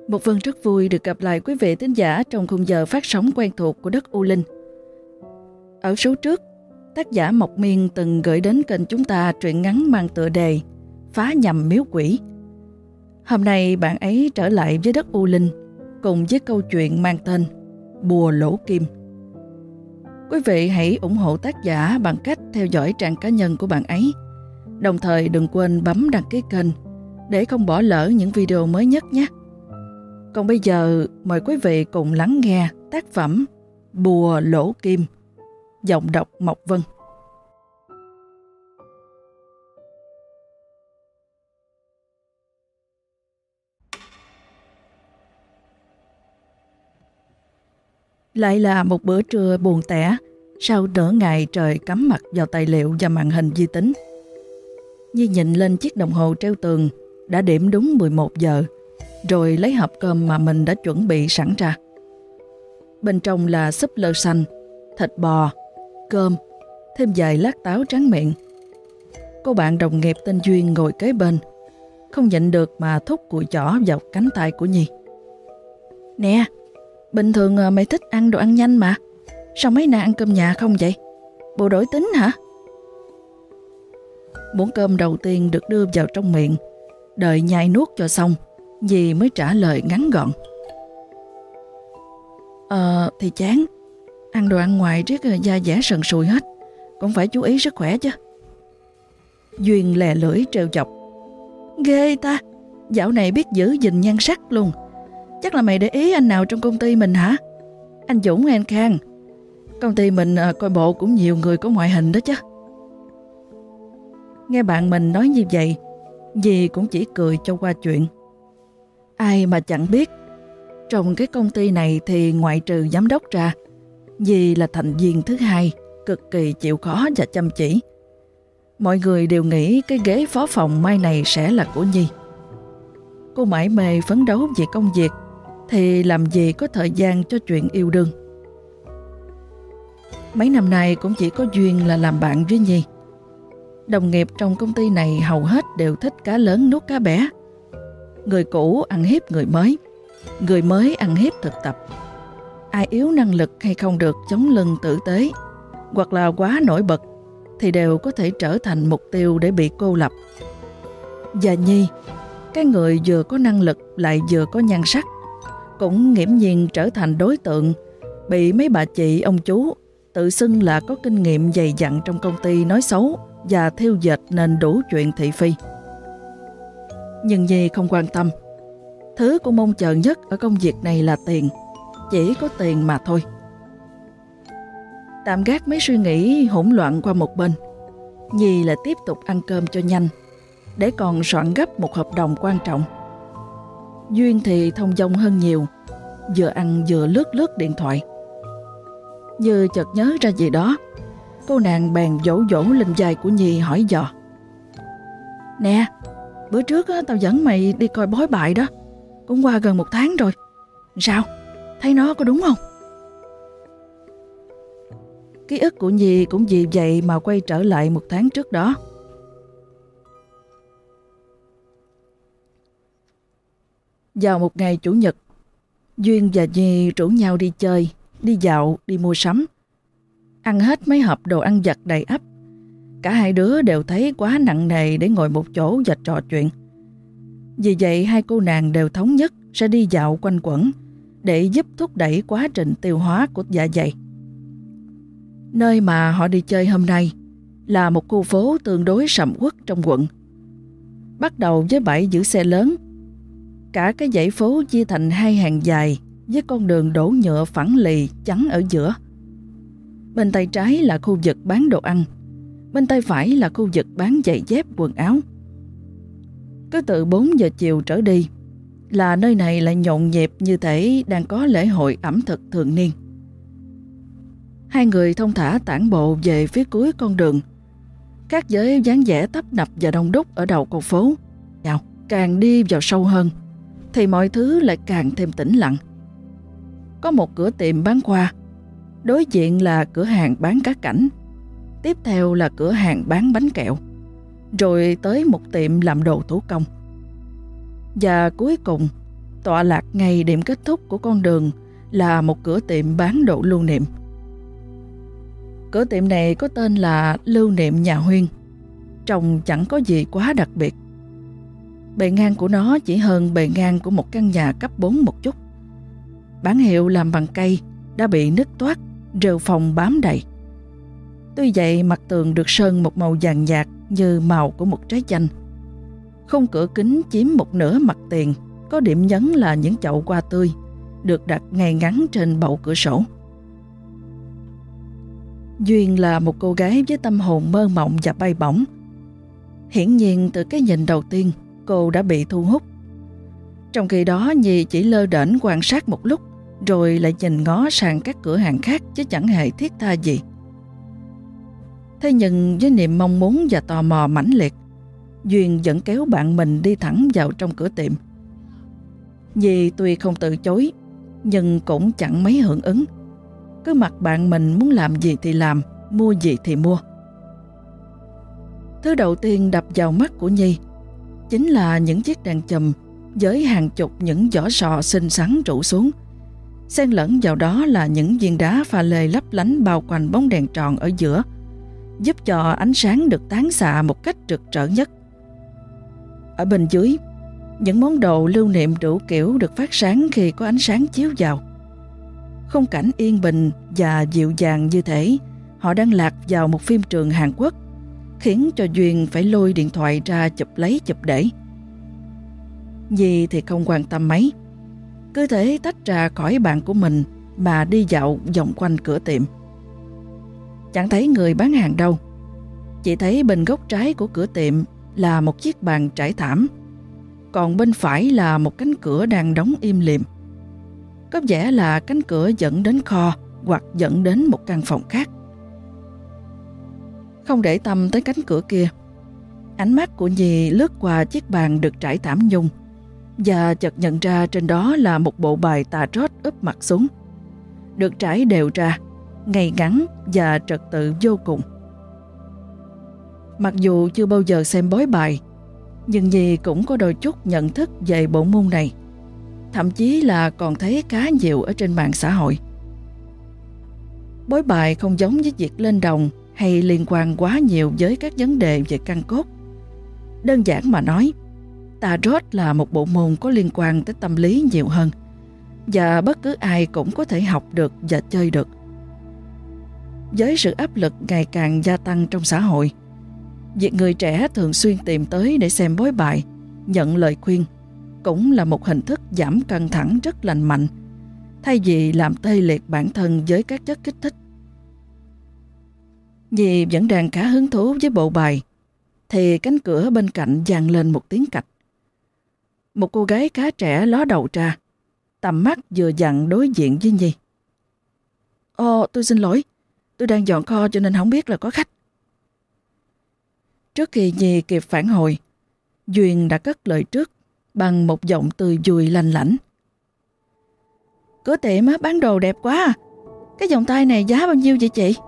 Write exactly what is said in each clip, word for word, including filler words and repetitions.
Một Vân rất vui được gặp lại quý vị thính giả trong khung giờ phát sóng quen thuộc của đất U Linh. Ở số trước, tác giả Mộc Miên từng gửi đến kênh chúng ta truyện ngắn mang tựa đề Phá nhầm miếu quỷ. Hôm nay bạn ấy trở lại với đất U Linh cùng với câu chuyện mang tên Bùa Lỗ Kim. Quý vị hãy ủng hộ tác giả bằng cách theo dõi trang cá nhân của bạn ấy. Đồng thời đừng quên bấm đăng ký kênh để không bỏ lỡ những video mới nhất nhé. Còn bây giờ mời quý vị cùng lắng nghe tác phẩm Bùa Lỗ Kim, giọng đọc Mộc Vân. Lại là một bữa trưa buồn tẻ sau nửa ngày trời cắm mặt vào tài liệu và màn hình vi tính. Nhi nhìn lên chiếc đồng hồ treo tường, đã điểm đúng mười một giờ, rồi lấy hộp cơm mà mình đã chuẩn bị sẵn ra. Bên trong là súp lơ xanh, thịt bò, cơm, thêm vài lát táo tráng miệng. Cô bạn đồng nghiệp tên Duyên ngồi kế bên, không nhịn được mà thúc cùi chỏ vào cánh tay của Nhi. Nè, bình thường mày thích ăn đồ ăn nhanh mà, sao mấy nay ăn cơm nhà không vậy? Bộ đổi tính hả? Muỗng cơm đầu tiên được đưa vào trong miệng, đợi nhai nuốt cho xong, Nhi mới trả lời ngắn gọn. Ờ thì chán, ăn đồ ăn ngoài riết da dẻ sần sùi hết, cũng phải chú ý sức khỏe chứ. Duyên lè lưỡi trêu chọc. Ghê ta, dạo này biết giữ gìn nhan sắc luôn. Chắc là mày để ý anh nào trong công ty mình hả? Anh Dũng hay anh Khang? Công ty mình à, coi bộ cũng nhiều người có ngoại hình đó chứ. Nghe bạn mình nói như vậy, Dì cũng chỉ cười cho qua chuyện. Ai mà chẳng biết, trong cái công ty này thì ngoại trừ giám đốc ra, Dì là thành viên thứ hai, cực kỳ chịu khó và chăm chỉ. Mọi người đều nghĩ cái ghế phó phòng mai này sẽ là của Nhi. Cô mải mê phấn đấu về công việc, thì làm gì có thời gian cho chuyện yêu đương. Mấy năm nay cũng chỉ có Duyên là làm bạn với Nhi. Đồng nghiệp trong công ty này hầu hết đều thích cá lớn nuốt cá bé. Người cũ ăn hiếp người mới, người mới ăn hiếp thực tập. Ai yếu năng lực hay không được chống lưng tử tế, hoặc là quá nổi bật, thì đều có thể trở thành mục tiêu để bị cô lập. Và Nhi, cái người vừa có năng lực lại vừa có nhan sắc, cũng nghiễm nhiên trở thành đối tượng bị mấy bà chị ông chú tự xưng là có kinh nghiệm dày dặn trong công ty nói xấu và thiêu dệt nên đủ chuyện thị phi. Nhưng Nhi không quan tâm. Thứ cô mong chờ nhất ở công việc này là tiền, chỉ có tiền mà thôi. Tạm gác mấy suy nghĩ hỗn loạn qua một bên, Nhi lại tiếp tục ăn cơm cho nhanh, để còn soạn gấp một hợp đồng quan trọng. Duyên thì thông dong hơn nhiều, vừa ăn vừa lướt lướt điện thoại. Như chợt nhớ ra gì đó, cô nàng bèn dỗ dỗ lên vai của Nhi hỏi dò. Nè, bữa trước á, tao dẫn mày đi coi bói bài đó, cũng qua gần một tháng rồi. Sao? Thấy nó có đúng không? Ký ức của Nhi cũng vì vậy mà quay trở lại một tháng trước đó. Vào một ngày Chủ nhật, Duyên và Nhi rủ nhau đi chơi, đi dạo, đi mua sắm. Ăn hết mấy hộp đồ ăn vặt đầy ắp. Cả hai đứa đều thấy quá nặng nề để ngồi một chỗ và trò chuyện. Vì vậy hai cô nàng đều thống nhất sẽ đi dạo quanh quẩn để giúp thúc đẩy quá trình tiêu hóa của dạ dày. Nơi mà họ đi chơi hôm nay là một khu phố tương đối sầm uất trong quận. Bắt đầu với bãi giữ xe lớn. Cả cái dãy phố chia thành hai hàng dài với con đường đổ nhựa phẳng lì chắn ở giữa. Bên tay trái là khu vực bán đồ ăn, bên tay phải là khu vực bán giày dép quần áo. Cứ từ bốn giờ chiều trở đi là nơi này lại nhộn nhịp như thể đang có lễ hội ẩm thực thường niên. Hai người thong thả tản bộ về phía cuối con đường, khác với dáng vẻ tấp nập và đông đúc ở đầu con phố. Nào, càng đi vào sâu hơn thì mọi thứ lại càng thêm tĩnh lặng. Có một cửa tiệm bán hoa, đối diện là cửa hàng bán cá cảnh, tiếp theo là cửa hàng bán bánh kẹo, rồi tới một tiệm làm đồ thủ công. Và cuối cùng Tọa lạc ngay điểm kết thúc của con đường là một cửa tiệm bán đồ lưu niệm. Cửa tiệm này có tên là Lưu Niệm Nhà Huyên. Trông chẳng có gì quá đặc biệt. Bề ngang của nó chỉ hơn bề ngang của một căn nhà cấp bốn một chút. Bản hiệu làm bằng cây đã bị nứt toác, rêu phong bám đầy. Tuy vậy mặt tường được sơn một màu vàng nhạt như màu của một trái chanh. Khung cửa kính chiếm một nửa mặt tiền, có điểm nhấn là những chậu hoa tươi được đặt ngay ngắn trên bậu cửa sổ. Duyên là một cô gái với tâm hồn mơ mộng và bay bổng. Hiển nhiên từ cái nhìn đầu tiên cô đã bị thu hút. Trong khi đó Nhi chỉ lơ đễnh quan sát một lúc rồi lại nhìn ngó sang các cửa hàng khác chứ chẳng hề thiết tha gì. Thế nhưng với niềm mong muốn và tò mò mãnh liệt, Duyên vẫn kéo bạn mình đi thẳng vào trong cửa tiệm. Nhi tuy không từ chối nhưng cũng chẳng mấy hưởng ứng. Cứ mặc bạn mình muốn làm gì thì làm, mua gì thì mua. Thứ đầu tiên đập vào mắt của Nhi chính là những chiếc đèn chùm với hàng chục những vỏ sò xinh xắn trụ xuống. Xen lẫn vào đó là những viên đá pha lê lấp lánh bao quanh bóng đèn tròn ở giữa, giúp cho ánh sáng được tán xạ một cách rực rỡ nhất. Ở bên dưới, những món đồ lưu niệm đủ kiểu được phát sáng khi có ánh sáng chiếu vào. Khung cảnh yên bình và dịu dàng như thể họ đang lạc vào một phim trường Hàn Quốc, khiến cho Duyên phải lôi điện thoại ra chụp lấy chụp để. Nhi thì không quan tâm mấy, cứ thế tách ra khỏi bạn của mình mà đi dạo vòng quanh cửa tiệm. Chẳng thấy người bán hàng đâu, chỉ thấy bên góc trái của cửa tiệm là một chiếc bàn trải thảm, còn bên phải là một cánh cửa đang đóng im lìm. Có vẻ là cánh cửa dẫn đến kho hoặc dẫn đến một căn phòng khác. Không để tâm tới cánh cửa kia, ánh mắt của Nhi lướt qua chiếc bàn được trải thảm nhung và chợt nhận ra trên đó là một bộ bài tarot úp mặt xuống, được trải đều ra, ngay ngắn và trật tự vô cùng. Mặc dù chưa bao giờ xem bói bài, nhưng Nhi cũng có đôi chút nhận thức về bộ môn này, thậm chí là còn thấy khá nhiều ở trên mạng xã hội. Bói bài không giống với việc lên đồng hay liên quan quá nhiều với các vấn đề về căn cốt. Đơn giản mà nói, tarot là một bộ môn có liên quan tới tâm lý nhiều hơn, và bất cứ ai cũng có thể học được và chơi được. Với sự áp lực ngày càng gia tăng trong xã hội, việc người trẻ thường xuyên tìm tới để xem bói bài, nhận lời khuyên cũng là một hình thức giảm căng thẳng rất lành mạnh, thay vì làm tê liệt bản thân với các chất kích thích. Vì vẫn đang khá hứng thú với bộ bài, thì cánh cửa bên cạnh vang lên một tiếng cạch. Một cô gái khá trẻ ló đầu ra, tầm mắt vừa dặn đối diện với Nhi. Ồ, tôi xin lỗi, tôi đang dọn kho cho nên không biết là có khách. Trước khi Nhi kịp phản hồi, Duyên đã cất lời trước bằng một giọng tươi vui lanh lảnh. Cửa tiệm bán đồ đẹp quá à. Cái vòng tay này giá bao nhiêu vậy chị?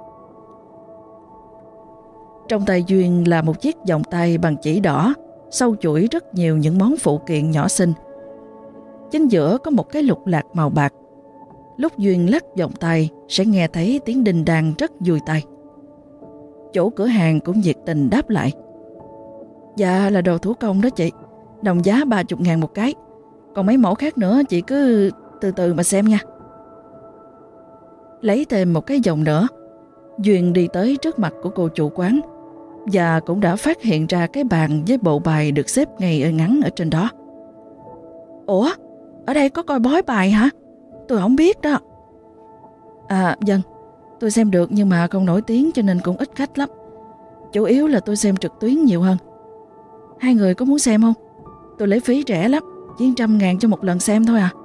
Trong tay Duyên là một chiếc vòng tay bằng chỉ đỏ, sâu chuỗi rất nhiều những món phụ kiện nhỏ xinh. Chính giữa có một cái lục lạc màu bạc. Lúc Duyên lắc vòng tay sẽ nghe thấy tiếng đinh đàn rất vui tai. Chủ cửa hàng cũng nhiệt tình đáp lại. Dạ là đồ thủ công đó chị, đồng giá ba mươi ngàn một cái. Còn mấy mẫu khác nữa chị cứ từ từ mà xem nha. Lấy thêm một cái vòng nữa, Duyên đi tới trước mặt của cô chủ quán và cũng đã phát hiện ra cái bàn với bộ bài được xếp ngay ở ngắn ở trên đó. Ủa, ở đây có coi bói bài hả? Tôi không biết đó. À vâng, tôi xem được nhưng mà không nổi tiếng cho nên cũng ít khách lắm. Chủ yếu là tôi xem trực tuyến nhiều hơn. Hai người có muốn xem không? Tôi lấy phí rẻ lắm, chỉ một trăm ngàn cho một lần xem thôi à.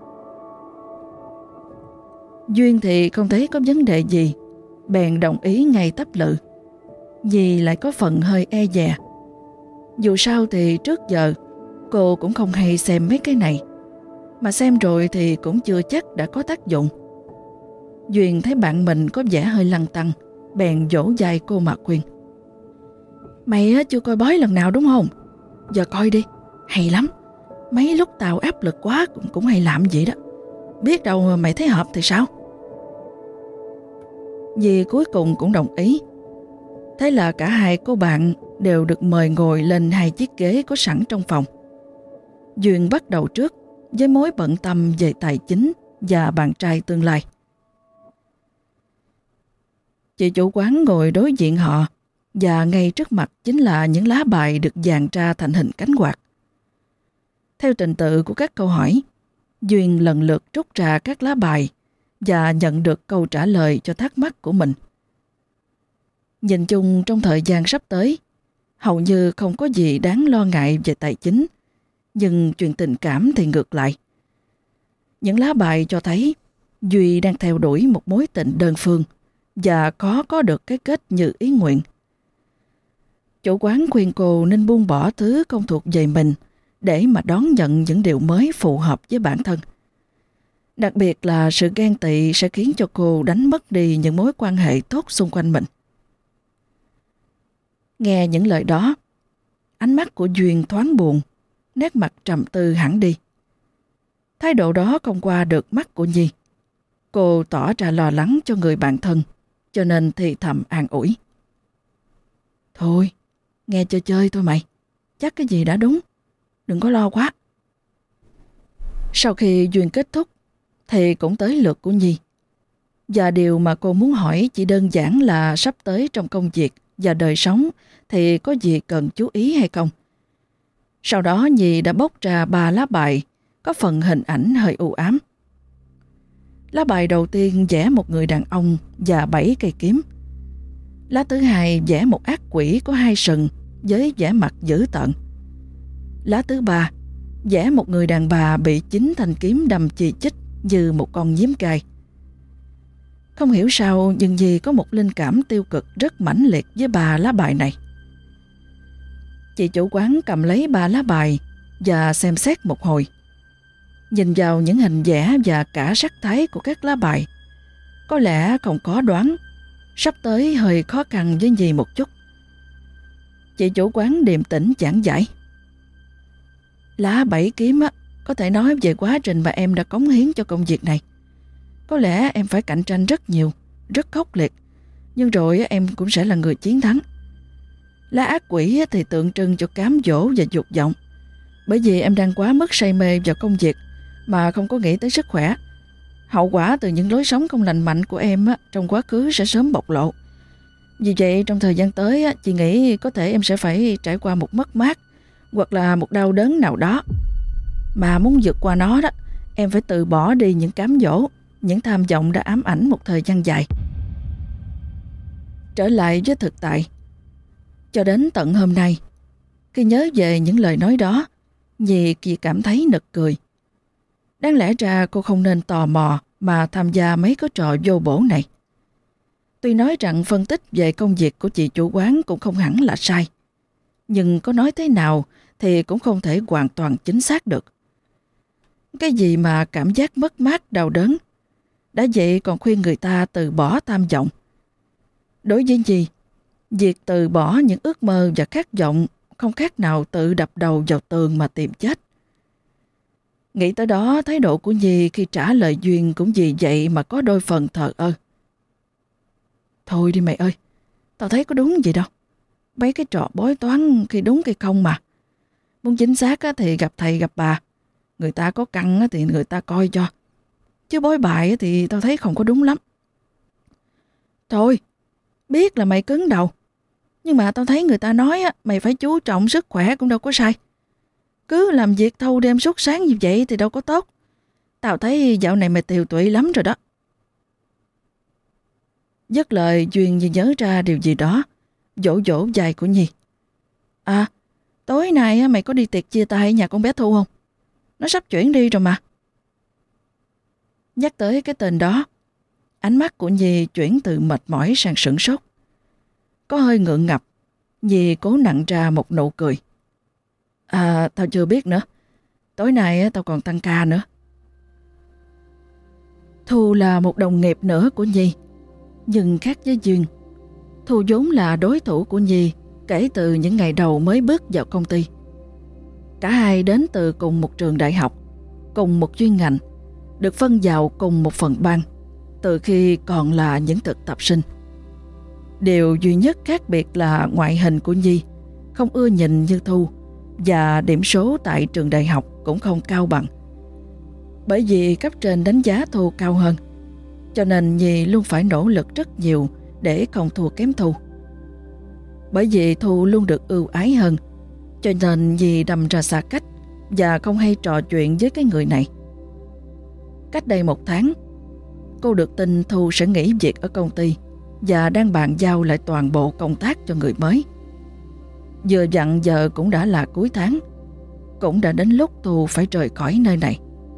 Duyên thì không thấy có vấn đề gì, bèn đồng ý ngay tấp lự, vì lại có phần hơi e dè. Dù sao thì trước giờ cô cũng không hay xem mấy cái này, mà xem rồi thì cũng chưa chắc đã có tác dụng. Duyên thấy bạn mình có vẻ hơi lăn tăn, bèn vỗ vai cô mà khuyên. Mày chưa coi bói lần nào đúng không? Giờ coi đi, hay lắm. Mấy lúc tao áp lực quá cũng, cũng hay làm vậy đó. Biết đâu mày thấy hợp thì sao? Dì cuối cùng cũng đồng ý. Thế là cả hai cô bạn đều được mời ngồi lên hai chiếc ghế có sẵn trong phòng. Duyên bắt đầu trước với mối bận tâm về tài chính và bạn trai tương lai. Chị chủ quán ngồi đối diện họ và ngay trước mặt chính là những lá bài được dàn ra thành hình cánh quạt. Theo trình tự của các câu hỏi, Duyên lần lượt rút ra các lá bài và nhận được câu trả lời cho thắc mắc của mình. Nhìn chung trong thời gian sắp tới, hầu như không có gì đáng lo ngại về tài chính, nhưng chuyện tình cảm thì ngược lại. Những lá bài cho thấy Duy đang theo đuổi một mối tình đơn phương và có có được cái kết như ý nguyện. Chủ quán khuyên cô nên buông bỏ thứ không thuộc về mình để mà đón nhận những điều mới phù hợp với bản thân. Đặc biệt là sự ghen tị sẽ khiến cho cô đánh mất đi những mối quan hệ tốt xung quanh mình. Nghe những lời đó, ánh mắt của Duyên thoáng buồn, nét mặt trầm tư hẳn đi. Thái độ đó không qua được mắt của Nhi. Cô tỏ ra lo lắng cho người bạn thân, cho nên thì thầm an ủi. Thôi, nghe chơi chơi thôi mày, chắc cái gì đã đúng, đừng có lo quá. Sau khi Duyên kết thúc, thì cũng tới lượt của Nhi. Và điều mà cô muốn hỏi chỉ đơn giản là sắp tới trong công việc và đời sống thì có gì cần chú ý hay không. Sau đó Nhi đã bóc ra ba lá bài có phần hình ảnh hơi u ám. Lá bài đầu tiên vẽ một người đàn ông và bảy cây kiếm. Lá thứ hai vẽ một ác quỷ có hai sừng với vẻ mặt dữ tợn. Lá thứ ba vẽ một người đàn bà bị chín thanh kiếm đâm chì chích như một con nhím cay. Không hiểu sao nhưng Nhi có một linh cảm tiêu cực rất mãnh liệt với ba lá bài này. Chị chủ quán cầm lấy ba lá bài và xem xét một hồi. Nhìn vào những hình vẽ và cả sắc thái của các lá bài, có lẽ không có đoán, sắp tới hơi khó khăn với Nhi một chút. Chị chủ quán điềm tĩnh giảng giải. Lá bảy kiếm á, có thể nói về quá trình mà em đã cống hiến cho công việc này. Có lẽ em phải cạnh tranh rất nhiều, rất khốc liệt, nhưng rồi em cũng sẽ là người chiến thắng. Lá ác quỷ thì tượng trưng cho cám dỗ và dục vọng, bởi vì em đang quá mức say mê vào công việc mà không có nghĩ tới sức khỏe. Hậu quả từ những lối sống không lành mạnh của em trong quá khứ sẽ sớm bộc lộ. Vì vậy trong thời gian tới chị nghĩ có thể em sẽ phải trải qua một mất mát hoặc là một đau đớn nào đó. Mà muốn vượt qua nó đó, em phải từ bỏ đi những cám dỗ, những tham vọng đã ám ảnh một thời gian dài. Trở lại với thực tại. Cho đến tận hôm nay, khi nhớ về những lời nói đó, Nhi chỉ cảm thấy nực cười. Đáng lẽ ra cô không nên tò mò mà tham gia mấy cái trò vô bổ này. Tuy nói rằng phân tích về công việc của chị chủ quán cũng không hẳn là sai, nhưng có nói thế nào thì cũng không thể hoàn toàn chính xác được. Cái gì mà cảm giác mất mát đau đớn, đã vậy còn khuyên người ta từ bỏ tham vọng. Đối với Nhi, việc từ bỏ những ước mơ và khát vọng không khác nào tự đập đầu vào tường mà tìm chết. Nghĩ tới đó, thái độ của Nhi khi trả lời Duyên cũng vì vậy mà có đôi phần thờ ơ. Thôi đi mày ơi, tao thấy có đúng gì đâu. Mấy cái trò bói toán khi đúng khi không mà. Muốn chính xác thì gặp thầy gặp bà. Người ta có căn thì người ta coi cho. Chứ bói bài thì tao thấy không có đúng lắm. Thôi, biết là mày cứng đầu. Nhưng mà tao thấy người ta nói mày phải chú trọng sức khỏe cũng đâu có sai. Cứ làm việc thâu đêm suốt sáng như vậy thì đâu có tốt. Tao thấy dạo này mày tiều tụy lắm rồi đó. Dứt lời Duyên như nhớ ra điều gì đó, dỗ dỗ dài của Nhi. À, tối nay mày có đi tiệc chia tay nhà con bé Thu không? Nó sắp chuyển đi rồi mà. Nhắc tới cái tên đó, ánh mắt của Nhi chuyển từ mệt mỏi sang sửng sốt. Có hơi ngượng ngập, Nhi cố nặn ra một nụ cười. À, tao chưa biết nữa. Tối nay tao còn tăng ca nữa. Thu là một đồng nghiệp nữa của Nhi, nhưng khác với Duyên. Thu vốn là đối thủ của Nhi kể từ những ngày đầu mới bước vào công ty. Cả hai đến từ cùng một trường đại học, cùng một chuyên ngành, được phân vào cùng một phần ban từ khi còn là những thực tập sinh. Điều duy nhất khác biệt là ngoại hình của Nhi không ưa nhìn như Thu, và điểm số tại trường đại học cũng không cao bằng. Bởi vì cấp trên đánh giá Thu cao hơn, cho nên Nhi luôn phải nỗ lực rất nhiều để không thua kém Thu. Bởi vì Thu luôn được ưu ái hơn, cho nên Nhi đâm ra xa cách và không hay trò chuyện với cái người này. Cách đây một tháng, cô được tin Thu sẽ nghỉ việc ở công ty và đang bàn giao lại toàn bộ công tác cho người mới. Vừa dặn giờ cũng đã là cuối tháng, cũng đã đến lúc Thu phải rời khỏi nơi này.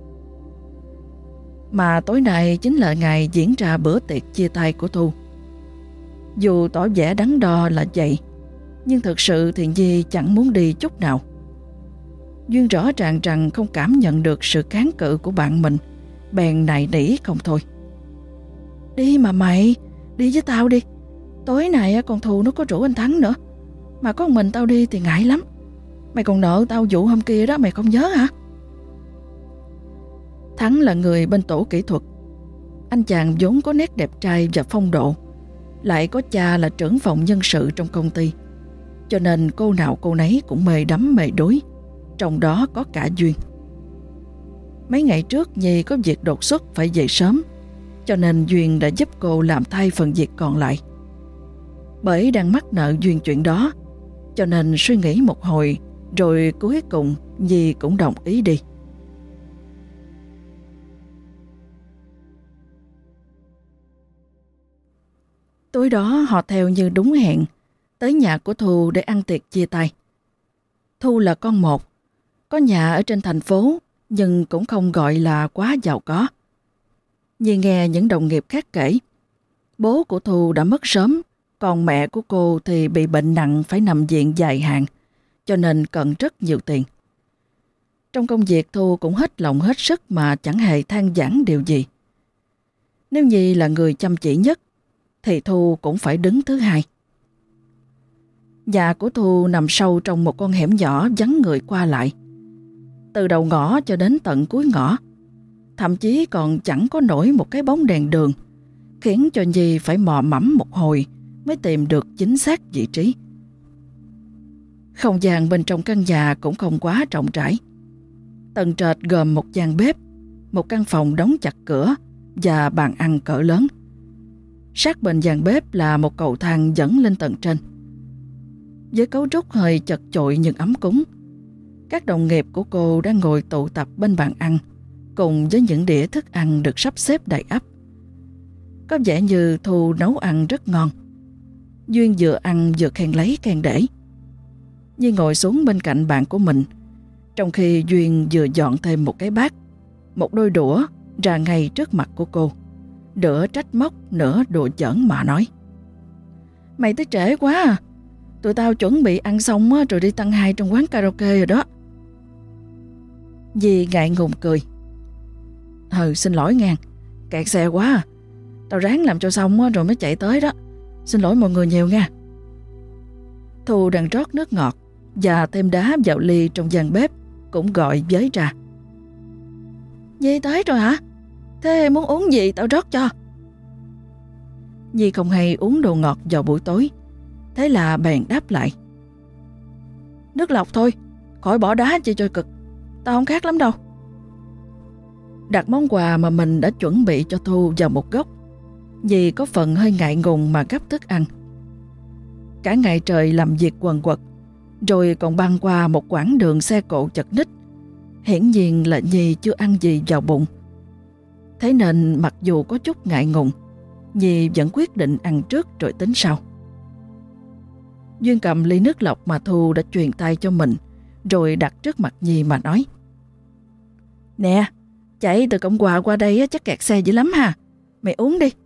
Mà tối nay chính là ngày diễn ra bữa tiệc chia tay của Thu. Dù tỏ vẻ đắn đo là vậy, nhưng thực sự thì Nhi chẳng muốn đi chút nào. Duyên rõ ràng rằng không cảm nhận được sự kháng cự của bạn mình, bèn nài nỉ không thôi. Đi mà mày, đi với tao đi. Tối nay con Thu nó có rủ anh Thắng nữa, mà có một mình tao đi thì ngại lắm. Mày còn nợ tao vụ hôm kia đó, mày không nhớ hả? Thắng là người bên tổ kỹ thuật. Anh chàng vốn có nét đẹp trai và phong độ, lại có cha là trưởng phòng nhân sự trong công ty, cho nên cô nào cô nấy cũng mê đắm mê đuối, trong đó có cả Duyên. Mấy ngày trước Nhi có việc đột xuất phải về sớm, cho nên Duyên đã giúp cô làm thay phần việc còn lại. Bởi đang mắc nợ Duyên chuyện đó, cho nên suy nghĩ một hồi, rồi cuối cùng Nhi cũng đồng ý đi. Tối đó họ theo như đúng hẹn, tới nhà của Thu để ăn tiệc chia tay. Thu là con một, có nhà ở trên thành phố, nhưng cũng không gọi là quá giàu có. Nhi nghe những đồng nghiệp khác kể, bố của Thu đã mất sớm, còn mẹ của cô thì bị bệnh nặng phải nằm viện dài hạn, cho nên cần rất nhiều tiền. Trong công việc Thu cũng hết lòng hết sức mà chẳng hề than vãn điều gì. Nếu Nhi là người chăm chỉ nhất, thì Thu cũng phải đứng thứ hai. Nhà của Thu nằm sâu trong một con hẻm nhỏ vắng người qua lại. Từ đầu ngõ cho đến tận cuối ngõ, thậm chí còn chẳng có nổi một cái bóng đèn đường, khiến cho Nhi phải mò mẫm một hồi mới tìm được chính xác vị trí. Không gian bên trong căn nhà cũng không quá rộng rãi. Tầng trệt gồm một gian bếp, một căn phòng đóng chặt cửa và bàn ăn cỡ lớn. Sát bên gian bếp là một cầu thang dẫn lên tầng trên. Với cấu trúc hơi chật chội nhưng ấm cúng, các đồng nghiệp của cô đang ngồi tụ tập bên bàn ăn, cùng với những đĩa thức ăn được sắp xếp đầy ắp. Có vẻ như Thu nấu ăn rất ngon. Duyên vừa ăn vừa khen lấy khen để. Nhi ngồi xuống bên cạnh bạn của mình, trong khi Duyên vừa dọn thêm một cái bát, một đôi đũa ra ngay trước mặt của cô, nửa trách móc nửa đùa giỡn mà nói: Mày tới trễ quá à, tụi tao chuẩn bị ăn xong rồi đi tăng hai trong quán karaoke rồi đó. Dì ngại ngùng cười: Ừ, xin lỗi ngang, kẹt xe quá à. Tao ráng làm cho xong rồi mới chạy tới đó. Xin lỗi mọi người nhiều nha. Thu đang rót nước ngọt và thêm đá vào ly trong gian bếp, cũng gọi với ra: Dì tới rồi hả? Thế muốn uống gì tao rót cho. Nhi không hay uống đồ ngọt vào buổi tối, thế là bèn đáp lại: Nước lọc thôi, khỏi bỏ đá chi cho cực. Tao không khát lắm đâu. Đặt món quà mà mình đã chuẩn bị cho Thu vào một góc, Nhi có phần hơi ngại ngùng mà gắp thức ăn. Cả ngày trời làm việc quần quật, rồi còn băng qua một quãng đường xe cộ chật ních, hiển nhiên là Nhi chưa ăn gì vào bụng. Thế nên mặc dù có chút ngại ngùng, Nhi vẫn quyết định ăn trước rồi tính sau. Duyên cầm ly nước lọc mà Thu đã truyền tay cho mình, rồi đặt trước mặt Nhi mà nói: Nè, chạy từ Cộng Hòa qua đây chắc kẹt xe dữ lắm ha. Mày uống đi.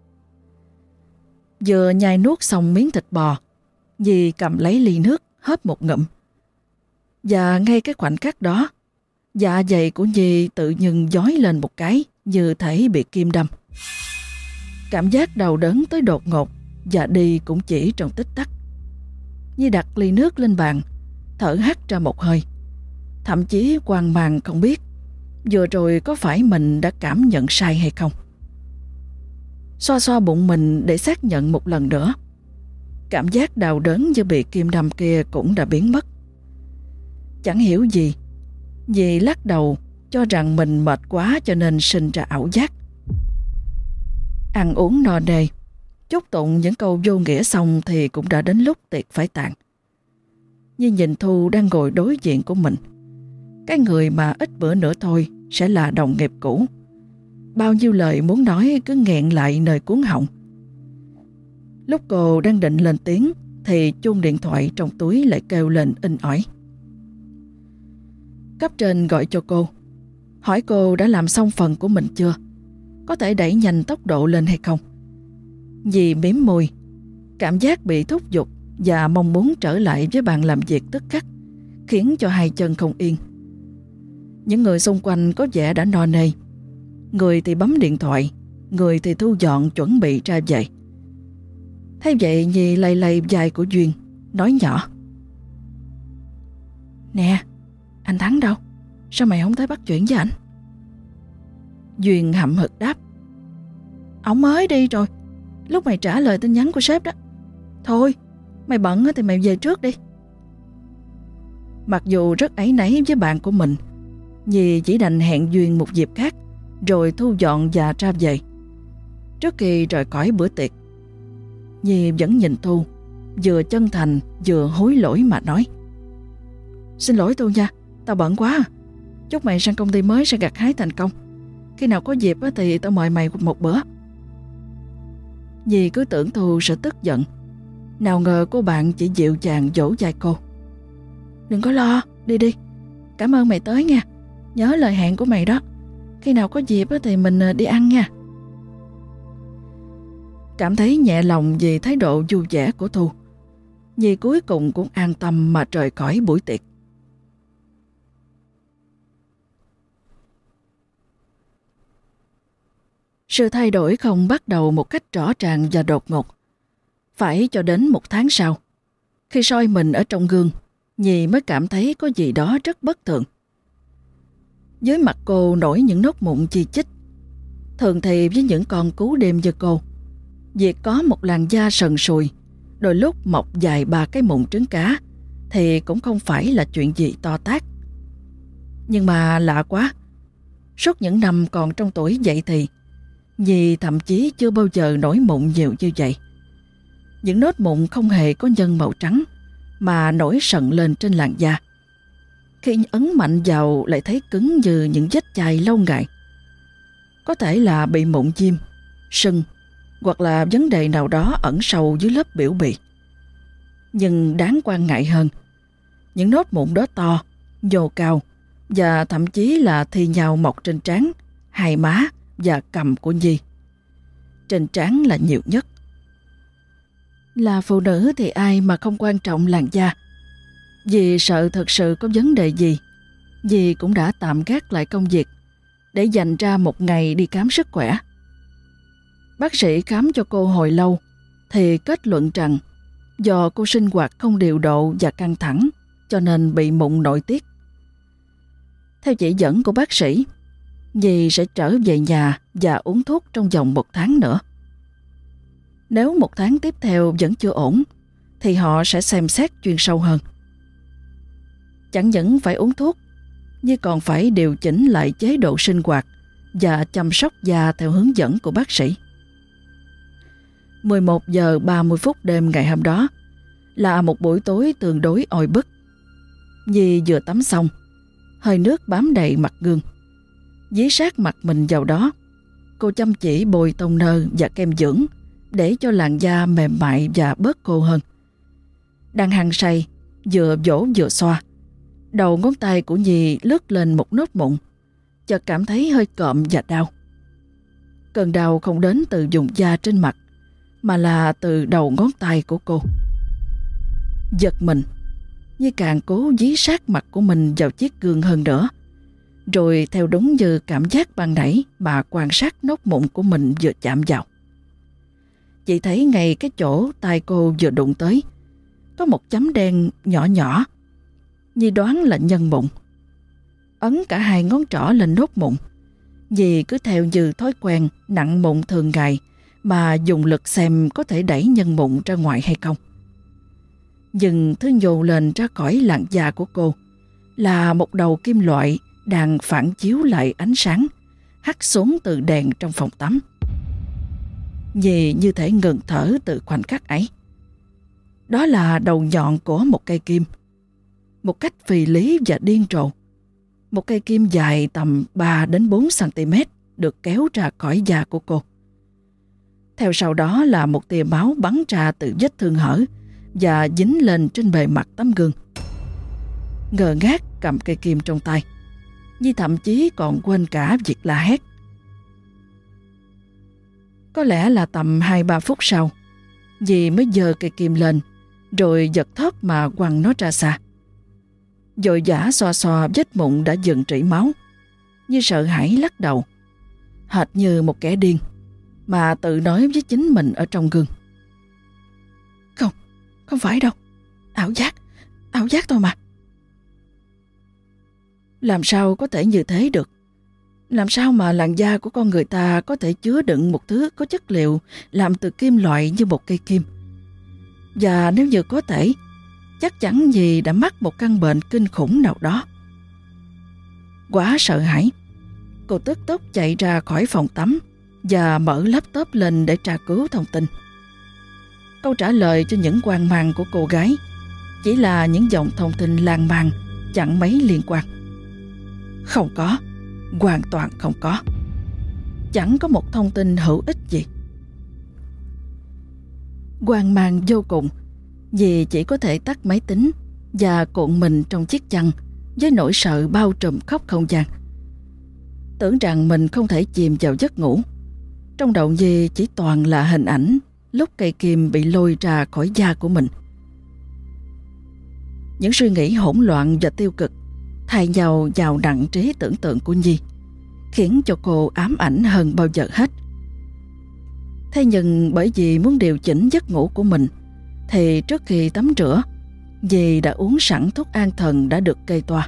Vừa nhai nuốt xong miếng thịt bò, Nhi cầm lấy ly nước hớp một ngụm. Và ngay cái khoảnh khắc đó, dạ dày của Nhi tự nhiên giói lên một cái, như thể bị kim đâm. Cảm giác đau đớn tới đột ngột và đi cũng chỉ trong tích tắc. Nhi đặt ly nước lên bàn, thở hắt ra một hơi. thậm chí hoang mang không biết vừa rồi có phải mình đã cảm nhận sai hay không. Xoa xoa bụng mình để xác nhận một lần nữa. Cảm giác đau đớn như bị kim đâm kia cũng đã biến mất. Chẳng hiểu gì, Dì lắc đầu cho rằng mình mệt quá cho nên sinh ra ảo giác. Ăn uống no nê, chúc tụng những câu vô nghĩa xong thì cũng đã đến lúc tiệc phải tàn. Nhi nhìn Thu đang ngồi đối diện của mình. Cái người mà ít bữa nữa thôi sẽ là đồng nghiệp cũ. Bao nhiêu lời muốn nói cứ nghẹn lại nơi cuống họng. Lúc cô đang định lên tiếng thì chuông điện thoại trong túi lại kêu lên inh ỏi. Cấp trên gọi cho cô, hỏi cô đã làm xong phần của mình chưa, có thể đẩy nhanh tốc độ lên hay không. Dì mím môi, cảm giác bị thúc giục và mong muốn trở lại với bàn làm việc tức khắc khiến cho hai chân không yên. Những người xung quanh có vẻ đã no nê, người thì bấm điện thoại, người thì thu dọn chuẩn bị ra về. Thế vậy Nhi lay lay vai của Duyên, nói nhỏ: "Nè, anh Thắng đâu? Sao mày không tới bắt chuyện với ảnh?" Duyên hậm hực đáp: "Ổng mới đi rồi, lúc mày trả lời tin nhắn của sếp đó. Thôi, mày bận thì mày về trước đi." Mặc dù rất áy náy với bạn của mình, Nhi chỉ đành hẹn Duyên một dịp khác rồi thu dọn và ra về. Trước khi rời khỏi bữa tiệc, Nhi vẫn nhìn Thu, vừa chân thành vừa hối lỗi mà nói: "Xin lỗi Thu nha, tao bận quá à. Chúc mày sang công ty mới sẽ gặt hái thành công. Khi nào có dịp thì tao mời mày một bữa." Nhi cứ tưởng Thu sẽ tức giận, nào ngờ cô bạn chỉ dịu dàng dỗ vai cô: "Đừng có lo, đi đi. Cảm ơn mày tới nha. Nhớ lời hẹn của mày đó. Khi nào có dịp thì mình đi ăn nha." Cảm thấy nhẹ lòng vì thái độ vui vẻ của Thu, Nhi cuối cùng cũng an tâm mà rời khỏi buổi tiệc. Sự thay đổi không bắt đầu một cách rõ ràng và đột ngột. Phải cho đến một tháng sau, khi soi mình ở trong gương, Nhi mới cảm thấy có gì đó rất bất thường. Dưới mặt cô nổi những nốt mụn chi chít. Thường thì với những con cú đêm như cô, việc có một làn da sần sùi, đôi lúc mọc dài ba cái mụn trứng cá thì cũng không phải là chuyện gì to tát. Nhưng mà lạ quá, suốt những năm còn trong tuổi dậy thì, Nhi thậm chí chưa bao giờ nổi mụn nhiều như vậy. Những nốt mụn không hề có nhân màu trắng mà nổi sần lên trên làn da. Khi ấn mạnh vào lại thấy cứng như những vết chai lâu ngày. Có thể là bị mụn viêm, sưng hoặc là vấn đề nào đó ẩn sâu dưới lớp biểu bì. Nhưng đáng quan ngại hơn, những nốt mụn đó to, nhô cao và thậm chí là thi nhau mọc trên trán, hai má và cằm của Nhi. Trên trán là nhiều nhất. Là phụ nữ thì ai mà không quan trọng làn da. Vì sợ thật sự có vấn đề gì, Nhi cũng đã tạm gác lại công việc để dành ra một ngày đi khám sức khỏe. Bác sĩ khám cho cô hồi lâu thì kết luận rằng do cô sinh hoạt không điều độ và căng thẳng cho nên bị mụn nội tiết. Theo chỉ dẫn của bác sĩ, Nhi sẽ trở về nhà và uống thuốc trong vòng một tháng nữa. Nếu một tháng tiếp theo vẫn chưa ổn thì họ sẽ xem xét chuyên sâu hơn. Chẳng những phải uống thuốc, Nhi còn phải điều chỉnh lại chế độ sinh hoạt và chăm sóc da theo hướng dẫn của bác sĩ. mười một giờ ba mươi phút đêm ngày hôm đó là một buổi tối tương đối oi bức. Nhi vừa tắm xong, hơi nước bám đầy mặt gương. Dí sát mặt mình vào đó, cô chăm chỉ bôi toner và kem dưỡng để cho làn da mềm mại và bớt khô hơn. Đang hăng say, vừa vỗ vừa xoa, đầu ngón tay của Nhi lướt lên một nốt mụn, chợt cảm thấy hơi cộm và đau. Cơn đau không đến từ vùng da trên mặt, mà là từ đầu ngón tay của cô. Giật mình, Nhi càng cố dí sát mặt của mình vào chiếc gương hơn nữa, rồi theo đúng như cảm giác ban nãy bà quan sát nốt mụn của mình vừa chạm vào. Chị thấy ngay cái chỗ tay cô vừa đụng tới, có một chấm đen nhỏ nhỏ. Nhi đoán là nhân mụn, ấn cả hai ngón trỏ lên nốt mụn. Dì cứ theo như thói quen nặng mụn thường ngày mà dùng lực xem có thể đẩy nhân mụn ra ngoài hay không. Nhưng thứ nhô lên ra khỏi làn da của cô là một đầu kim loại đang phản chiếu lại ánh sáng hắt xuống từ đèn trong phòng tắm. Dì như thể ngừng thở từ khoảnh khắc ấy. Đó là đầu nhọn của một cây kim, một cách phi lý và điên rồ. Một cây kim dài tầm ba đến bốn xăng-ti-mét được kéo ra khỏi da của cô. Theo sau đó là một tia máu bắn ra từ vết thương hở và dính lên trên bề mặt tấm gương. Ngơ ngác cầm cây kim trong tay, Nhi thậm chí còn quên cả việc la hét. Có lẽ là tầm hai ba phút sau, Nhi mới giơ cây kim lên, rồi giật thót mà quăng nó ra xa. Vội vã xoa xoa vết mụn đã dần rỉ máu, Nhi sợ hãi lắc đầu, hệt như một kẻ điên, mà tự nói với chính mình ở trong gương. Không, không phải đâu, ảo giác, ảo giác thôi mà. Làm sao có thể như thế được? Làm sao mà làn da của con người ta có thể chứa đựng một thứ có chất liệu làm từ kim loại như một cây kim? Và nếu như có thể, chắc chắn Nhi đã mắc một căn bệnh kinh khủng nào đó. Quá sợ hãi, cô tức tốc chạy ra khỏi phòng tắm và mở laptop lên để tra cứu thông tin. Câu trả lời cho những hoang mang của cô gái chỉ là những dòng thông tin lan man chẳng mấy liên quan. Không có, hoàn toàn không có. Chẳng có một thông tin hữu ích gì. Hoang mang vô cùng, vì chỉ có thể tắt máy tính và cuộn mình trong chiếc chăn với nỗi sợ bao trùm khắp không gian. Tưởng rằng mình không thể chìm vào giấc ngủ. Trong đầu Nhi chỉ toàn là hình ảnh lúc cây kim bị lôi ra khỏi da của mình. Những suy nghĩ hỗn loạn và tiêu cực thay nhau vào nặng trí tưởng tượng của Nhi, khiến cho cô ám ảnh hơn bao giờ hết. Thế nhưng bởi vì muốn điều chỉnh giấc ngủ của mình, thì trước khi tắm rửa, Nhi đã uống sẵn thuốc an thần đã được kê toa.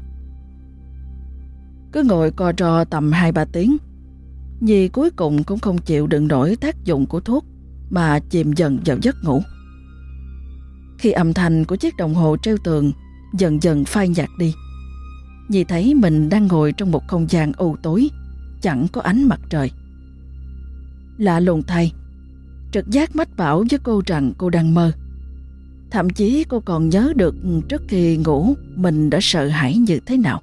Cứ ngồi co ro tầm hai ba tiếng, Nhi cuối cùng cũng không chịu đựng nổi tác dụng của thuốc mà chìm dần vào giấc ngủ. Khi âm thanh của chiếc đồng hồ treo tường dần dần phai nhạt đi, Nhi thấy mình đang ngồi trong một không gian u tối, chẳng có ánh mặt trời. Lạ lùng thay, trực giác mách bảo với cô rằng cô đang mơ. Thậm chí cô còn nhớ được trước khi ngủ mình đã sợ hãi như thế nào.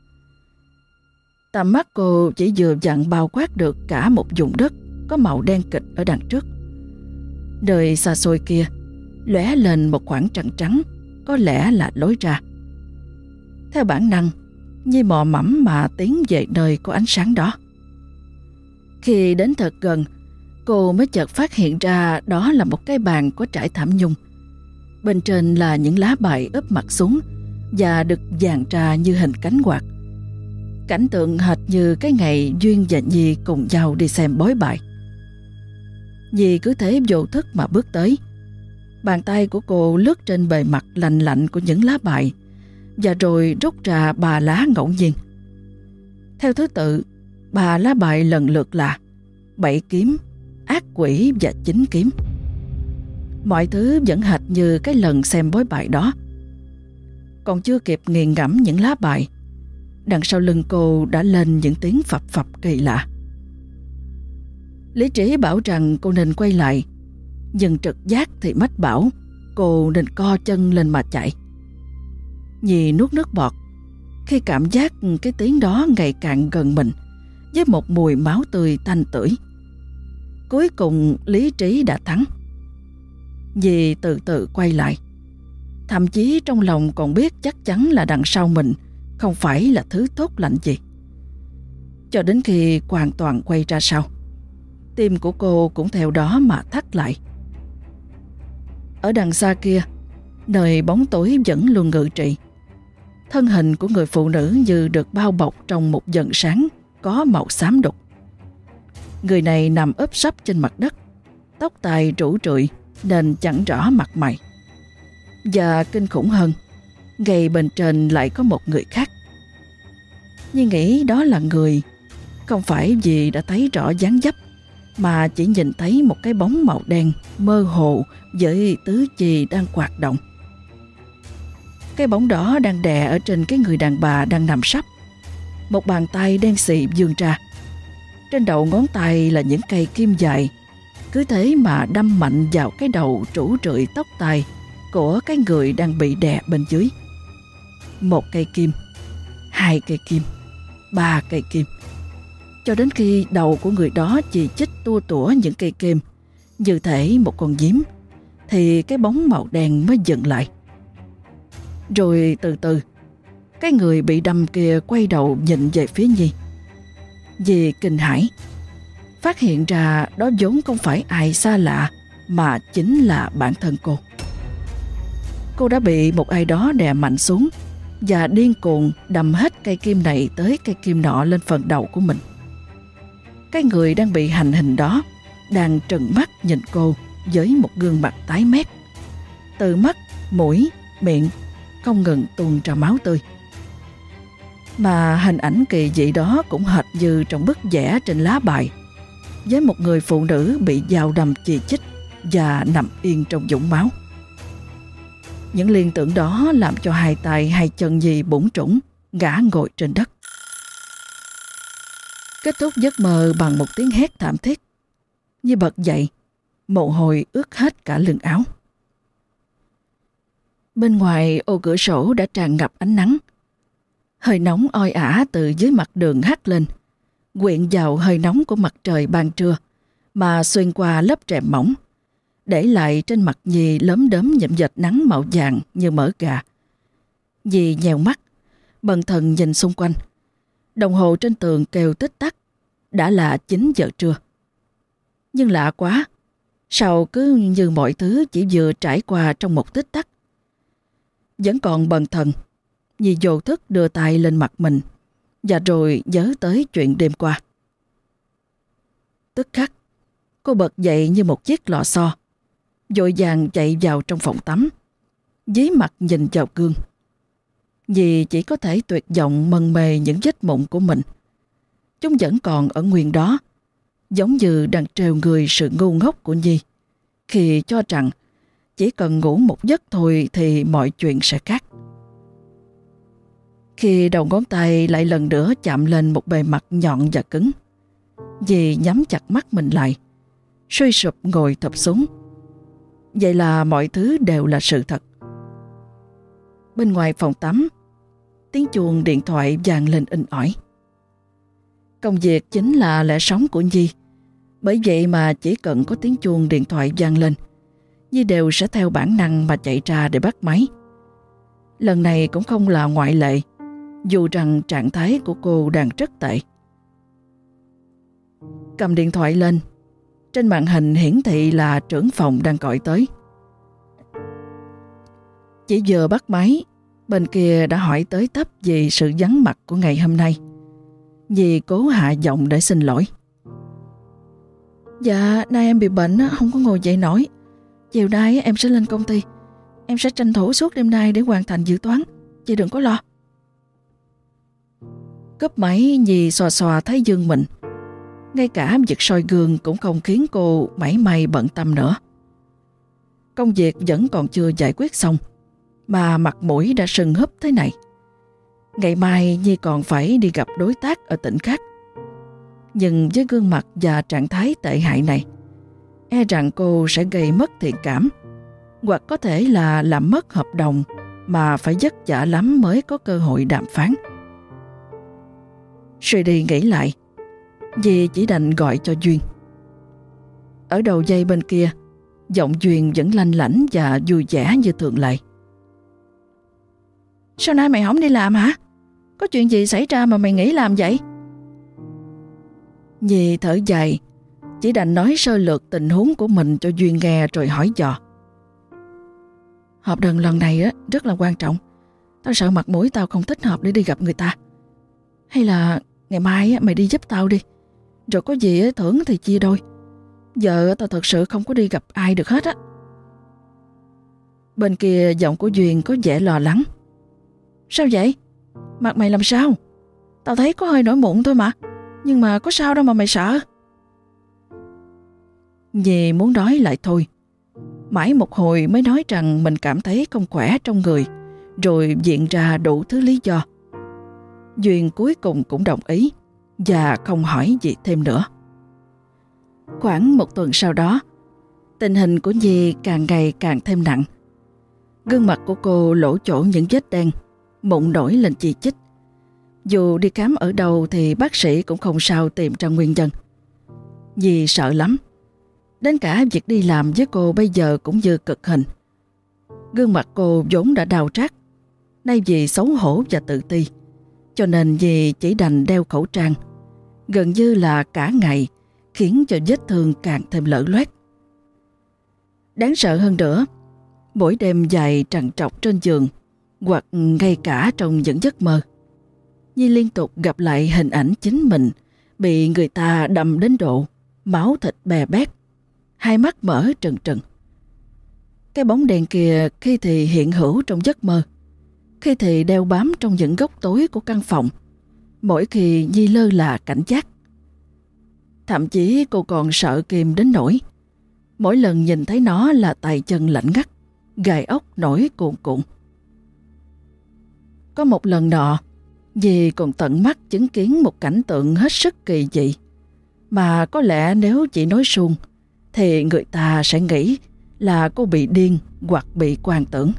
Tầm mắt cô chỉ vừa vặn bao quát được cả một vùng đất có màu đen kịt ở đằng trước. Nơi xa xôi kia lóe lên một khoảng trăng trắng, có lẽ là lối ra. Theo bản năng, Nhi mò mẫm mà tiến về nơi có ánh sáng đó. Khi đến thật gần, cô mới chợt phát hiện ra đó là một cái bàn có trải thảm nhung. Bên trên là những lá bài úp mặt xuống và được dàn ra như hình cánh quạt. Cảnh tượng hệt như cái ngày Duyên và Nhi cùng nhau đi xem bói bài. Nhi cứ thế vô thức mà bước tới. Bàn tay của cô lướt trên bề mặt lạnh lạnh của những lá bài và rồi rút ra ba lá ngẫu nhiên. Theo thứ tự, ba lá bài lần lượt là bảy kiếm, ác quỷ và chín kiếm. Mọi thứ vẫn hệt như cái lần xem bói bài đó. Còn chưa kịp nghiền ngẫm những lá bài, đằng sau lưng cô đã lên những tiếng phập phập kỳ lạ. Lý trí bảo rằng cô nên quay lại, nhưng trực giác thì mách bảo cô nên co chân lên mà chạy. Nhi nuốt nước bọt khi cảm giác cái tiếng đó ngày càng gần mình, với một mùi máu tươi tanh tưởi. Cuối cùng lý trí đã thắng. Nhi từ từ quay lại, thậm chí trong lòng còn biết chắc chắn là đằng sau mình không phải là thứ tốt lành gì. Cho đến khi hoàn toàn quay ra sau, tim của cô cũng theo đó mà thắt lại. Ở đằng xa kia, nơi bóng tối vẫn luôn ngự trị, thân hình của người phụ nữ như được bao bọc trong một vầng sáng có màu xám đục. Người này nằm úp sấp trên mặt đất, tóc tai rủ rượi nên chẳng rõ mặt mày. Và kinh khủng hơn, ngay bên trên lại có một người khác. Nhi nghĩ đó là người, không phải vì đã thấy rõ dáng dấp, mà chỉ nhìn thấy một cái bóng màu đen mơ hồ với tứ chi đang hoạt động. Cái bóng đó đang đè ở trên cái người đàn bà đang nằm sấp. Một bàn tay đen xì vươn ra. Trên đầu ngón tay là những cây kim dài, cứ thế mà đâm mạnh vào cái đầu trũ trượi tóc tai của cái người đang bị đè bên dưới. Một cây kim, hai cây kim, ba cây kim, cho đến khi đầu của người đó chỉ chích tua tủa những cây kim như thể một con nhím, thì cái bóng màu đen mới dừng lại. Rồi từ từ, cái người bị đâm kia quay đầu nhìn về phía Nhi. Nhi kinh hãi, phát hiện ra đó vốn không phải ai xa lạ, mà chính là bản thân cô. Cô đã bị một ai đó đè mạnh xuống và điên cuồng đâm hết cây kim này tới cây kim nọ lên phần đầu của mình. Cái người đang bị hành hình đó đang trừng mắt nhìn cô với một gương mặt tái mét. Từ mắt, mũi, miệng không ngừng tuôn ra máu tươi. Mà hình ảnh kỳ dị đó cũng hệt như trong bức vẽ trên lá bài, với một người phụ nữ bị dao đâm chì chích và nằm yên trong vũng máu. Những liên tưởng đó làm cho hai tay hai chân Nhi bủn trũng, ngã ngồi trên đất. Kết thúc giấc mơ bằng một tiếng hét thảm thiết. Nhi bật dậy, mồ hôi ướt hết cả lưng áo. Bên ngoài ô cửa sổ đã tràn ngập ánh nắng. Hơi nóng oi ả từ dưới mặt đường hắt lên, quyện vào hơi nóng của mặt trời ban trưa mà xuyên qua lớp rèm mỏng, để lại trên mặt Nhi lấm đốm nhậm vệt nắng màu vàng như mỡ gà. Nhi nhèo mắt, bần thần nhìn xung quanh. Đồng hồ trên tường kêu tích tắc, đã là chín giờ trưa. Nhưng lạ quá, sao cứ như mọi thứ chỉ vừa trải qua trong một tích tắc. Vẫn còn bần thần, Nhi vô thức đưa tay lên mặt mình, và rồi nhớ tới chuyện đêm qua. Tức khắc, cô bật dậy như một chiếc lò xo, vội vàng chạy vào trong phòng tắm, dí mặt nhìn vào gương. Vì chỉ có thể tuyệt vọng mân mê những vết mụn của mình. Chúng vẫn còn ở nguyên đó, giống như đang trêu người sự ngu ngốc của Nhi, khi cho rằng chỉ cần ngủ một giấc thôi thì mọi chuyện sẽ khác. Khi đầu ngón tay lại lần nữa chạm lên một bề mặt nhọn và cứng, Nhi nhắm chặt mắt mình lại, suy sụp ngồi thụp xuống. Vậy là mọi thứ đều là sự thật. Bên ngoài phòng tắm, tiếng chuông điện thoại vang lên inh ỏi. Công việc chính là lẽ sống của Nhi, bởi vậy mà chỉ cần có tiếng chuông điện thoại vang lên, Nhi đều sẽ theo bản năng mà chạy ra để bắt máy. Lần này cũng không là ngoại lệ, dù rằng trạng thái của cô đang rất tệ. Cầm điện thoại lên, trên màn hình hiển thị là trưởng phòng đang gọi tới. Chỉ vừa bắt máy, bên kia đã hỏi tới tấp về sự vắng mặt của ngày hôm nay. Nhi cố hạ giọng để xin lỗi. Dạ, nay em bị bệnh, không có ngồi dậy nổi. Chiều nay em sẽ lên công ty. Em sẽ tranh thủ suốt đêm nay để hoàn thành dự toán. Chị đừng có lo. Cúp máy, Nhi xòa xòa thấy dương mình. Ngay cả việc soi gương cũng không khiến cô mảy may bận tâm nữa. Công việc vẫn còn chưa giải quyết xong, mà mặt mũi đã sưng húp thế này. Ngày mai Nhi còn phải đi gặp đối tác ở tỉnh khác. Nhưng với gương mặt và trạng thái tệ hại này, e rằng cô sẽ gây mất thiện cảm, hoặc có thể là làm mất hợp đồng mà phải vất vả lắm mới có cơ hội đàm phán. Suy đi nghĩ lại, Nhi chỉ đành gọi cho Duyên. Ở đầu dây bên kia, giọng Duyên vẫn lanh lảnh và vui vẻ như thường lệ. Sao nay mày không đi làm hả? Có chuyện gì xảy ra mà mày nghỉ làm vậy? Nhi thở dài, chỉ đành nói sơ lược tình huống của mình cho Duyên nghe rồi hỏi dò. Hợp đồng lần này á, rất là quan trọng. Tao sợ mặt mũi tao không thích hợp để đi gặp người ta. Hay là ngày mai á, mày đi giúp tao đi. Rồi có gì á, thưởng thì chia đôi. Giờ tao thật sự không có đi gặp ai được hết á. Bên kia giọng của Duyên có vẻ lo lắng. Sao vậy? Mặt mày làm sao? Tao thấy có hơi nổi mụn thôi mà. Nhưng mà có sao đâu mà mày sợ. Nhi muốn nói lại thôi. Mãi một hồi mới nói rằng mình cảm thấy không khỏe trong người, rồi viện ra đủ thứ lý do. Duyên cuối cùng cũng đồng ý và không hỏi gì thêm nữa. Khoảng một tuần sau đó, tình hình của Nhi càng ngày càng thêm nặng. Gương mặt của cô lỗ chỗ những vết đen, mụn nổi lên chi chít. Dù đi khám ở đâu thì bác sĩ cũng không sao tìm ra nguyên nhân. Nhi sợ lắm. Đến cả việc đi làm với cô bây giờ cũng như cực hình. Gương mặt cô vốn đã đau rát, nay vì xấu hổ và tự ti, cho nên Nhi chỉ đành đeo khẩu trang, gần như là cả ngày, khiến cho vết thương càng thêm lở loét. Đáng sợ hơn nữa, mỗi đêm dài trằn trọc trên giường, hoặc ngay cả trong những giấc mơ, Nhi liên tục gặp lại hình ảnh chính mình bị người ta đâm đến độ máu thịt bè bét, hai mắt mở trừng trừng. Cái bóng đèn kia khi thì hiện hữu trong giấc mơ, khi thì đeo bám trong những góc tối của căn phòng, mỗi khi Nhi lơ là cảnh giác. Thậm chí cô còn sợ Kim đến nỗi mỗi lần nhìn thấy nó là tay chân lạnh ngắt, gai ốc nổi cuồn cuộn. Có một lần nọ, Nhi còn tận mắt chứng kiến một cảnh tượng hết sức kỳ dị, mà có lẽ nếu chỉ nói suông thì người ta sẽ nghĩ là cô bị điên hoặc bị hoang tưởng.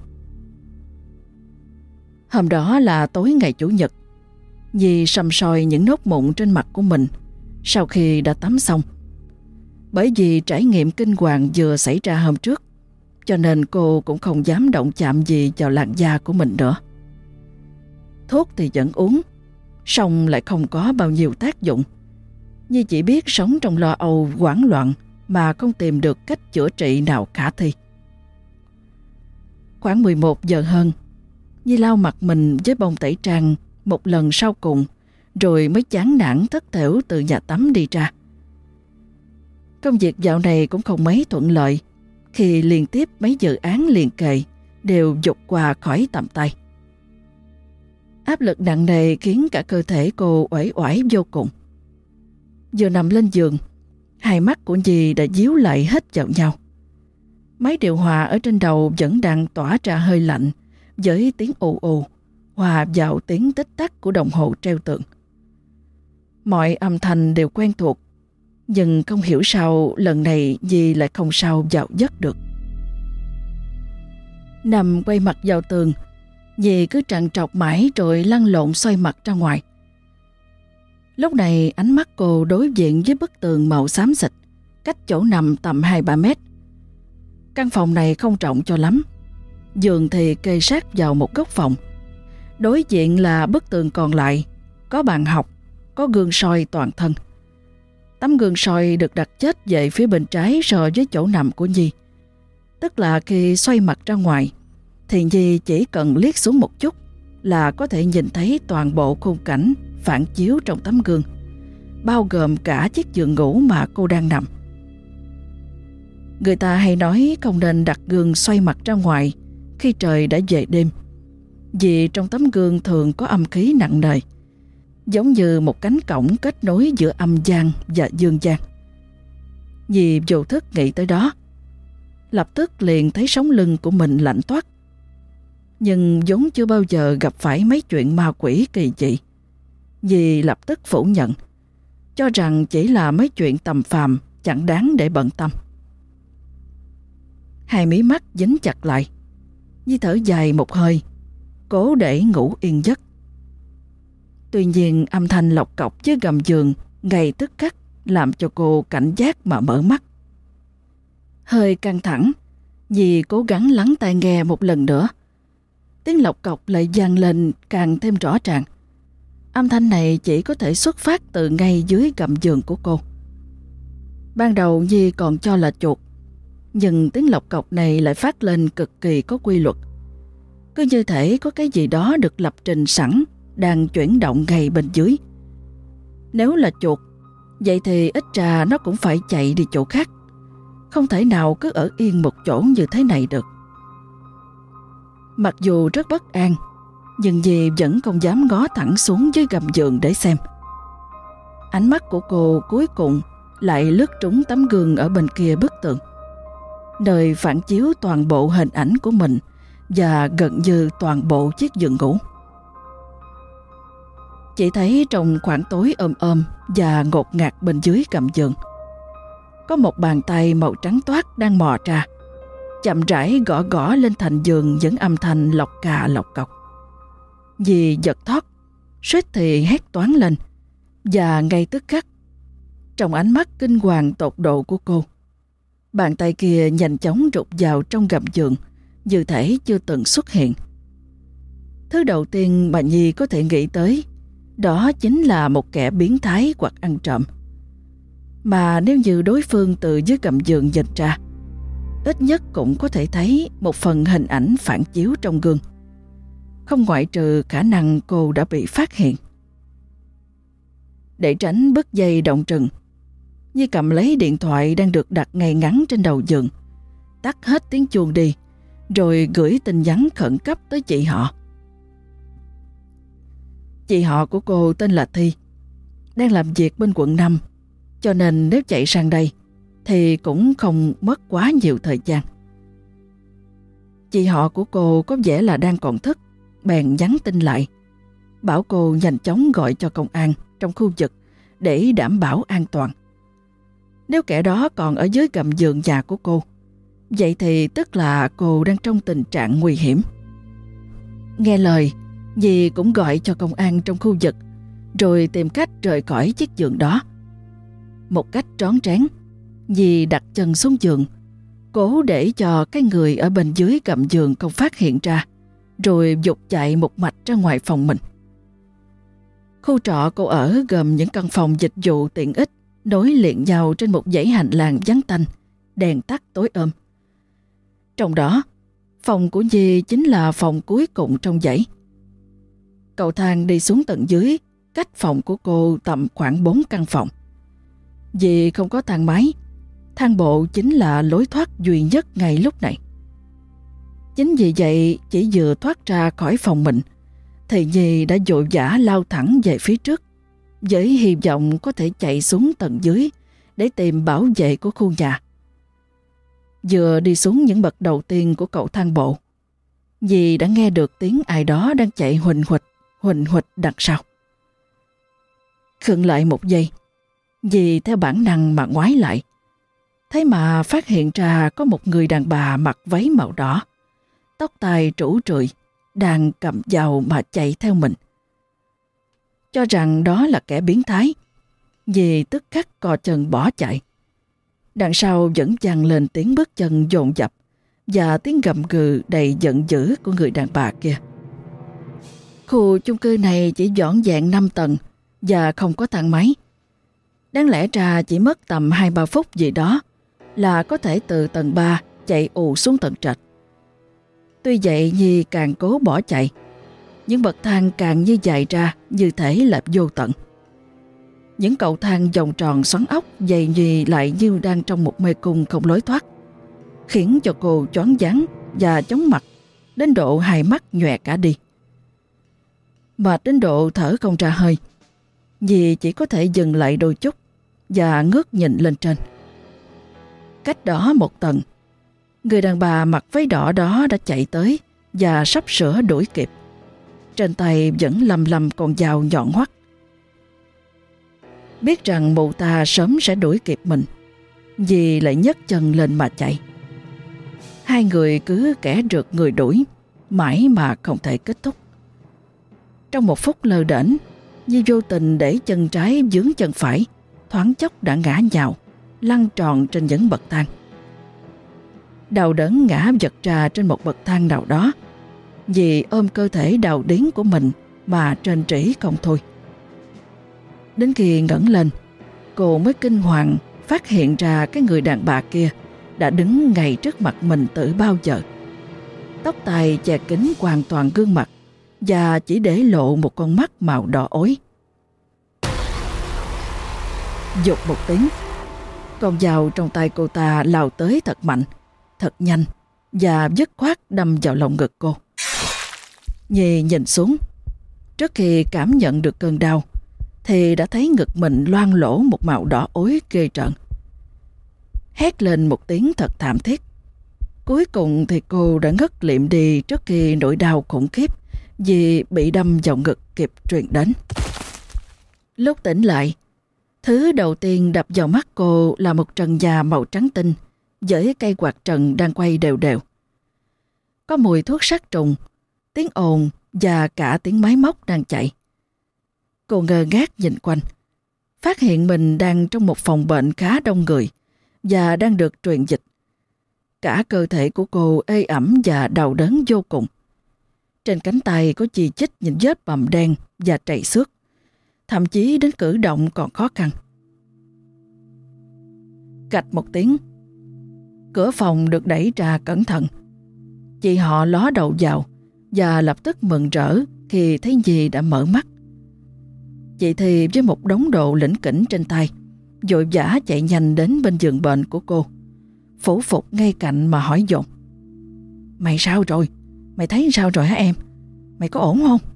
Hôm đó là tối ngày Chủ nhật. Nhi săm soi những nốt mụn trên mặt của mình sau khi đã tắm xong. Bởi vì trải nghiệm kinh hoàng vừa xảy ra hôm trước, cho nên cô cũng không dám động chạm gì vào làn da của mình nữa. Thuốc thì vẫn uống, song lại không có bao nhiêu tác dụng. Nhi chỉ biết sống trong lo âu hoảng loạn mà không tìm được cách chữa trị nào khả thi. Khoảng mười một giờ hơn, Nhi lau mặt mình với bông tẩy trang một lần sau cùng, rồi mới chán nản thất thểu từ nhà tắm đi ra. Công việc dạo này cũng không mấy thuận lợi, khi liên tiếp mấy dự án liền kề đều vụt qua khỏi tầm tay. Áp lực nặng nề khiến cả cơ thể cô uể oải vô cùng. Vừa nằm lên giường, hai mắt của Nhi đã díu lại hết vào nhau. Máy điều hòa ở trên đầu vẫn đang tỏa ra hơi lạnh với tiếng ù ù, hòa vào tiếng tích tắc của đồng hồ treo tường. Mọi âm thanh đều quen thuộc, nhưng không hiểu sao lần này Nhi lại không sao vào giấc được. Nằm quay mặt vào tường, Nhi cứ trằn trọc mãi rồi lăn lộn xoay mặt ra ngoài. Lúc này ánh mắt cô đối diện với bức tường màu xám xịt, cách chỗ nằm tầm hai ba mét. Căn phòng này không rộng cho lắm. Giường thì kê sát vào một góc phòng. Đối diện là bức tường còn lại, có bàn học, có gương soi toàn thân. Tấm gương soi được đặt chết về phía bên trái so với chỗ nằm của Nhi. Tức là khi xoay mặt ra ngoài, thì Nhi chỉ cần liếc xuống một chút là có thể nhìn thấy toàn bộ khung cảnh phản chiếu trong tấm gương, bao gồm cả chiếc giường ngủ mà cô đang nằm. Người ta hay nói không nên đặt gương xoay mặt ra ngoài khi trời đã về đêm, vì trong tấm gương thường có âm khí nặng nề, giống như một cánh cổng kết nối giữa âm gian và dương gian. Nhi vô thức nghĩ tới đó, lập tức liền thấy sống lưng của mình lạnh toát. Nhưng vốn chưa bao giờ gặp phải mấy chuyện ma quỷ kỳ dị, Nhi lập tức phủ nhận, cho rằng chỉ là mấy chuyện tầm phàm chẳng đáng để bận tâm. Hai mí mắt dính chặt lại, Nhi thở dài một hơi, cố để ngủ yên giấc. Tuy nhiên âm thanh lọc cọc dưới gầm giường ngay tức khắc làm cho cô cảnh giác mà mở mắt. Hơi căng thẳng, Nhi cố gắng lắng tai nghe một lần nữa. Tiếng lọc cọc lại vang lên càng thêm rõ ràng. Âm thanh này chỉ có thể xuất phát từ ngay dưới gầm giường của cô. Ban đầu Nhi còn cho là chuột, nhưng tiếng lọc cọc này lại phát lên cực kỳ có quy luật. Cứ như thể có cái gì đó được lập trình sẵn đang chuyển động ngay bên dưới. Nếu là chuột, vậy thì ít ra nó cũng phải chạy đi chỗ khác, không thể nào cứ ở yên một chỗ như thế này được. Mặc dù rất bất an, nhưng dì vẫn không dám ngó thẳng xuống dưới gầm giường để xem. Ánh mắt của cô cuối cùng lại lướt trúng tấm gương ở bên kia bức tường, nơi phản chiếu toàn bộ hình ảnh của mình và gần như toàn bộ chiếc giường ngủ. Chỉ thấy trong khoảng tối ôm ôm và ngột ngạt bên dưới gầm giường, có một bàn tay màu trắng toát đang mò ra, chậm rãi gõ gõ lên thành giường những âm thanh lọc cà lọc cọc. Dì giật thót, suýt thì hét toáng lên, và ngay tức khắc, trong ánh mắt kinh hoàng tột độ của cô, bàn tay kia nhanh chóng rụt vào trong gầm giường như thể chưa từng xuất hiện. Thứ đầu tiên mà Nhi có thể nghĩ tới đó chính là một kẻ biến thái hoặc ăn trộm. Mà nếu như đối phương từ dưới gầm giường nhìn ra, ít nhất cũng có thể thấy một phần hình ảnh phản chiếu trong gương, không ngoại trừ khả năng cô đã bị phát hiện. Để tránh bứt dây động rừng, Nhi cầm lấy điện thoại đang được đặt ngay ngắn trên đầu giường, tắt hết tiếng chuông đi, rồi gửi tin nhắn khẩn cấp tới chị họ. Chị họ của cô tên là Thi, đang làm việc bên quận năm, cho nên nếu chạy sang đây thì cũng không mất quá nhiều thời gian. Chị họ của cô có vẻ là đang còn thức, bèn nhắn tin lại, bảo cô nhanh chóng gọi cho công an trong khu vực để đảm bảo an toàn. Nếu kẻ đó còn ở dưới gầm giường nhà của cô, vậy thì tức là cô đang trong tình trạng nguy hiểm. Nghe lời, dì cũng gọi cho công an trong khu vực, rồi tìm cách rời khỏi chiếc giường đó. Một cách trón trén, dì đặt chân xuống giường, cố để cho cái người ở bên dưới gầm giường không phát hiện ra, rồi vụt chạy một mạch ra ngoài phòng mình. Khu trọ cô ở gồm những căn phòng dịch vụ tiện ích nối liền nhau trên một dãy hành lang vắng tanh, đèn tắt tối ôm. Trong đó, phòng của Nhi chính là phòng cuối cùng trong dãy. Cầu thang đi xuống tận dưới, cách phòng của cô tầm khoảng bốn căn phòng. Vì không có thang máy, thang bộ chính là lối thoát duy nhất ngay lúc này. Chính vì vậy, chỉ vừa thoát ra khỏi phòng mình, thì Nhi đã vội vã lao thẳng về phía trước, với hy vọng có thể chạy xuống tầng dưới để tìm bảo vệ của khu nhà. Vừa đi xuống những bậc đầu tiên của cầu thang bộ, Nhi đã nghe được tiếng ai đó đang chạy huỳnh huỵch, huỳnh huỵch đằng sau. Khựng lại một giây, Nhi theo bản năng mà ngoái lại, thế mà phát hiện ra có một người đàn bà mặc váy màu đỏ, tóc tai trũ trụi, đang cầm dao mà chạy theo mình. Cho rằng đó là kẻ biến thái, Nhi tức khắc co chân bỏ chạy. Đằng sau vẫn vang lên tiếng bước chân dồn dập và tiếng gầm gừ đầy giận dữ của người đàn bà kia. Khu chung cư này chỉ dọn dẹn năm tầng và không có thang máy. Đáng lẽ ra chỉ mất tầm hai ba phút gì đó là có thể từ tầng ba chạy ù xuống tầng trệt. Tuy vậy Nhi càng cố bỏ chạy, những bậc thang càng như dài ra như thể là vô tận. Những cầu thang vòng tròn xoắn ốc dày Nhi lại như đang trong một mê cung không lối thoát, khiến cho cô choáng váng và chóng mặt đến độ hai mắt nhòe cả đi. Mệt đến độ thở không ra hơi, Nhi chỉ có thể dừng lại đôi chút và ngước nhìn lên trên. Cách đó một tầng, người đàn bà mặc váy đỏ đó đã chạy tới và sắp sửa đuổi kịp. Trên tay vẫn lầm lầm con dao nhọn hoắt. Biết rằng mụ ta sớm sẽ đuổi kịp mình, Nhi lại nhấc chân lên mà chạy. Hai người cứ kẻ rượt người đuổi, mãi mà không thể kết thúc. Trong một phút lơ đễnh, Nhi vô tình để chân trái vướng chân phải, thoáng chốc đã ngã nhào, lăn tròn trên những bậc thang. Đau đớn ngã vật ra trên một bậc thang nào đó, vì ôm cơ thể đau điếng của mình mà trên trĩ không thôi. Đến khi ngẩng lên, cô mới kinh hoàng phát hiện ra cái người đàn bà kia đã đứng ngay trước mặt mình từ bao giờ. Tóc tai che kín hoàn toàn gương mặt và chỉ để lộ một con mắt màu đỏ ối. Giục một tiếng, con dao trong tay cô ta lao tới thật mạnh, thật nhanh và dứt khoát đâm vào lồng ngực cô. Nhi nhìn xuống. Trước khi cảm nhận được cơn đau thì đã thấy ngực mình loang lỗ một màu đỏ ối ghê rợn. Hét lên một tiếng thật thảm thiết. Cuối cùng thì cô đã ngất liệm đi trước khi nỗi đau khủng khiếp vì bị đâm vào ngực kịp truyền đến. Lúc tỉnh lại, thứ đầu tiên đập vào mắt cô là một trần nhà màu trắng tinh với cây quạt trần đang quay đều đều. Có mùi thuốc sát trùng, tiếng ồn và cả tiếng máy móc đang chạy. Cô ngơ ngác nhìn quanh, phát hiện mình đang trong một phòng bệnh khá đông người và đang được truyền dịch. Cả cơ thể của cô ê ẩm và đau đớn vô cùng. Trên cánh tay có chi chít những vết bầm đen và trầy xước, thậm chí đến cử động còn khó khăn. Cạch một tiếng, cửa phòng được đẩy ra cẩn thận. Chị họ ló đầu vào và lập tức mừng rỡ khi thấy Nhi đã mở mắt. Chị thì với một đống đồ lỉnh kỉnh trên tay, vội vã chạy nhanh đến bên giường bệnh của cô, phủ phục ngay cạnh mà hỏi dồn: "Mày sao rồi? Mày thấy sao rồi hả em? Mày có ổn không?"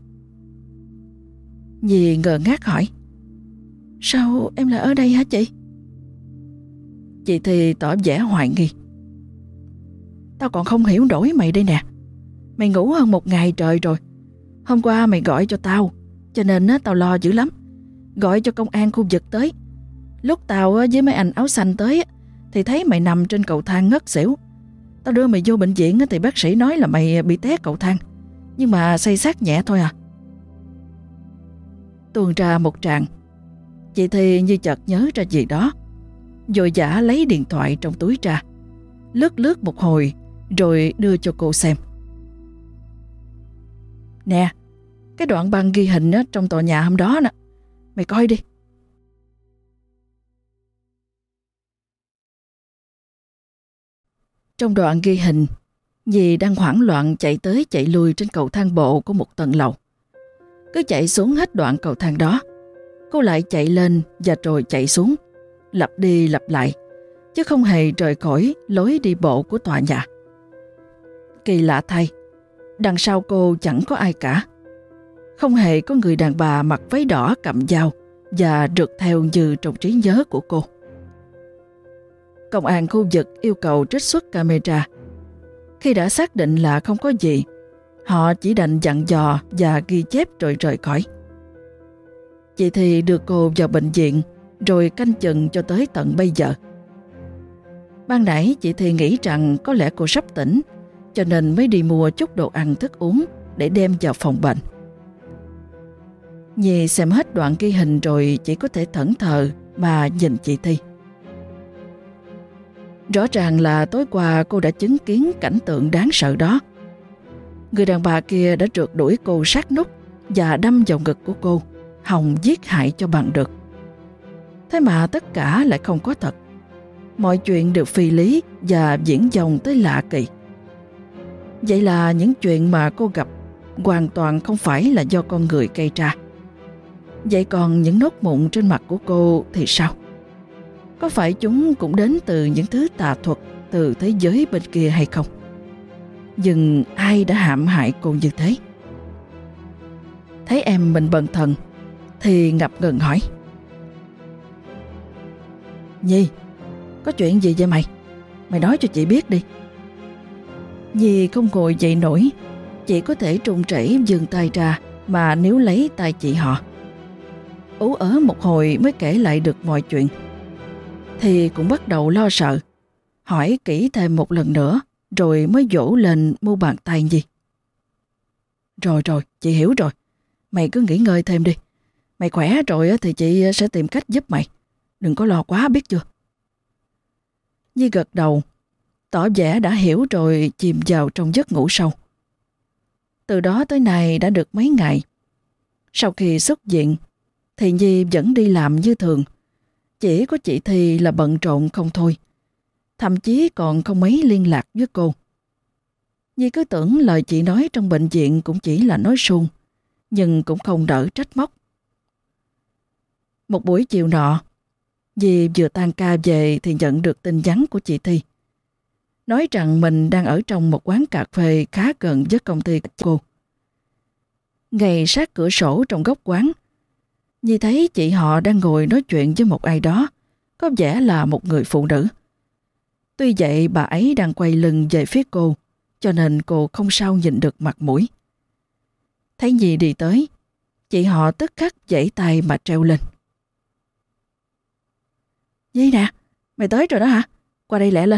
Nhi ngơ ngác hỏi: "Sao em lại ở đây hả chị?" Chị thì tỏ vẻ hoài nghi: "Tao còn không hiểu nổi mày đây nè. Mày ngủ hơn một ngày trời rồi. Hôm qua mày gọi cho tao, cho nên á, tao lo dữ lắm. Gọi cho công an khu vực tới. Lúc tao với mấy anh áo xanh tới thì thấy mày nằm trên cầu thang ngất xỉu. Tao đưa mày vô bệnh viện thì bác sĩ nói là mày bị té cầu thang, nhưng mà xây xát nhẹ thôi à." Tuôn ra một tràng, chị thì như chợt nhớ ra gì đó, vội vã lấy điện thoại trong túi ra, lướt lướt một hồi rồi đưa cho cô xem. "Nè, cái đoạn băng ghi hình á, trong tòa nhà hôm đó nè, mày coi đi." Trong đoạn ghi hình, Nhi đang hoảng loạn chạy tới chạy lui trên cầu thang bộ của một tầng lầu. Cứ chạy xuống hết đoạn cầu thang đó, cô lại chạy lên và rồi chạy xuống, lặp đi lặp lại, chứ không hề rời khỏi lối đi bộ của tòa nhà. Kỳ lạ thay, đằng sau cô chẳng có ai cả. Không hề có người đàn bà mặc váy đỏ cầm dao và rượt theo như trong trí nhớ của cô. Công an khu vực yêu cầu trích xuất camera. Khi đã xác định là không có gì, họ chỉ đành dặn dò và ghi chép rồi rời khỏi. Chị thì đưa cô vào bệnh viện rồi canh chừng cho tới tận bây giờ. Ban nãy chị thì nghĩ rằng có lẽ cô sắp tỉnh, cho nên mới đi mua chút đồ ăn thức uống để đem vào phòng bệnh. Nhi xem hết đoạn ghi hình rồi chỉ có thể thẫn thờ mà nhìn chị Thi. Rõ ràng là tối qua cô đã chứng kiến cảnh tượng đáng sợ đó. Người đàn bà kia đã rượt đuổi cô sát nút và đâm vào ngực của cô, hòng giết hại cho bằng được. Thế mà tất cả lại không có thật. Mọi chuyện đều phi lý và diễn dòng tới lạ kỳ. Vậy là những chuyện mà cô gặp hoàn toàn không phải là do con người gây ra. Vậy còn những nốt mụn trên mặt của cô thì sao? Có phải chúng cũng đến từ những thứ tà thuật từ thế giới bên kia hay không? Nhưng ai đã hãm hại cô như thế? Thấy em mình bần thần thì ngập ngừng hỏi: "Nhi, có chuyện gì vậy mày? Mày nói cho chị biết đi." Nhi không ngồi dậy nổi, chỉ có thể trùng trẩy giương tay ra mà níu lấy tay chị họ. Ú ớ một hồi mới kể lại được mọi chuyện. Thì cũng bắt đầu lo sợ, hỏi kỹ thêm một lần nữa rồi mới vỗ lên mu bàn tay Nhi. "Rồi rồi, chị hiểu rồi. Mày cứ nghỉ ngơi thêm đi. Mày khỏe rồi thì chị sẽ tìm cách giúp mày. Đừng có lo quá, biết chưa?" Nhi gật đầu, tỏ vẻ đã hiểu rồi chìm vào trong giấc ngủ sâu. Từ đó tới nay đã được mấy ngày. Sau khi xuất viện thì Nhi vẫn đi làm như thường. Chỉ có chị Thi là bận rộn không thôi. Thậm chí còn không mấy liên lạc với cô. Nhi cứ tưởng lời chị nói trong bệnh viện cũng chỉ là nói suông, nhưng cũng không đỡ trách móc. Một buổi chiều nọ, Nhi vừa tan ca về thì nhận được tin nhắn của chị Thi, nói rằng mình đang ở trong một quán cà phê khá gần với công ty của cô. Ngay sát cửa sổ trong góc quán, Nhi thấy chị họ đang ngồi nói chuyện với một ai đó, có vẻ là một người phụ nữ. Tuy vậy bà ấy đang quay lưng về phía cô, cho nên cô không sao nhìn được mặt mũi. Thấy Nhi đi tới, chị họ tức khắc giãy tay mà treo lên. Nhi nè, mày tới rồi đó hả? Qua đây lẹ lên.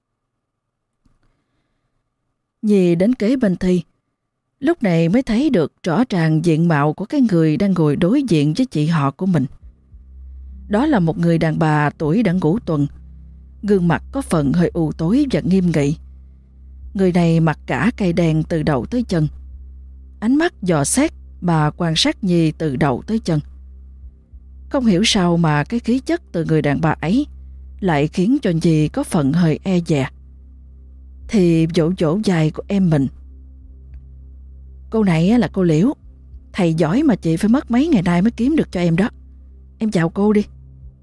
Nhi đến kế bên Thi, lúc này mới thấy được rõ ràng diện mạo của cái người đang ngồi đối diện với chị họ của mình. Đó là một người đàn bà tuổi đã ngũ tuần, gương mặt có phần hơi u tối và nghiêm nghị. Người này mặc cả cây đèn từ đầu tới chân, ánh mắt dò xét mà quan sát Nhi từ đầu tới chân. Không hiểu sao mà cái khí chất từ người đàn bà ấy lại khiến cho Nhi có phần hơi e dè. Thì vỗ vỗ vai của em mình. Cô này là cô Liễu, thầy giỏi mà chị phải mất mấy ngày nay mới kiếm được cho em đó. Em chào cô đi.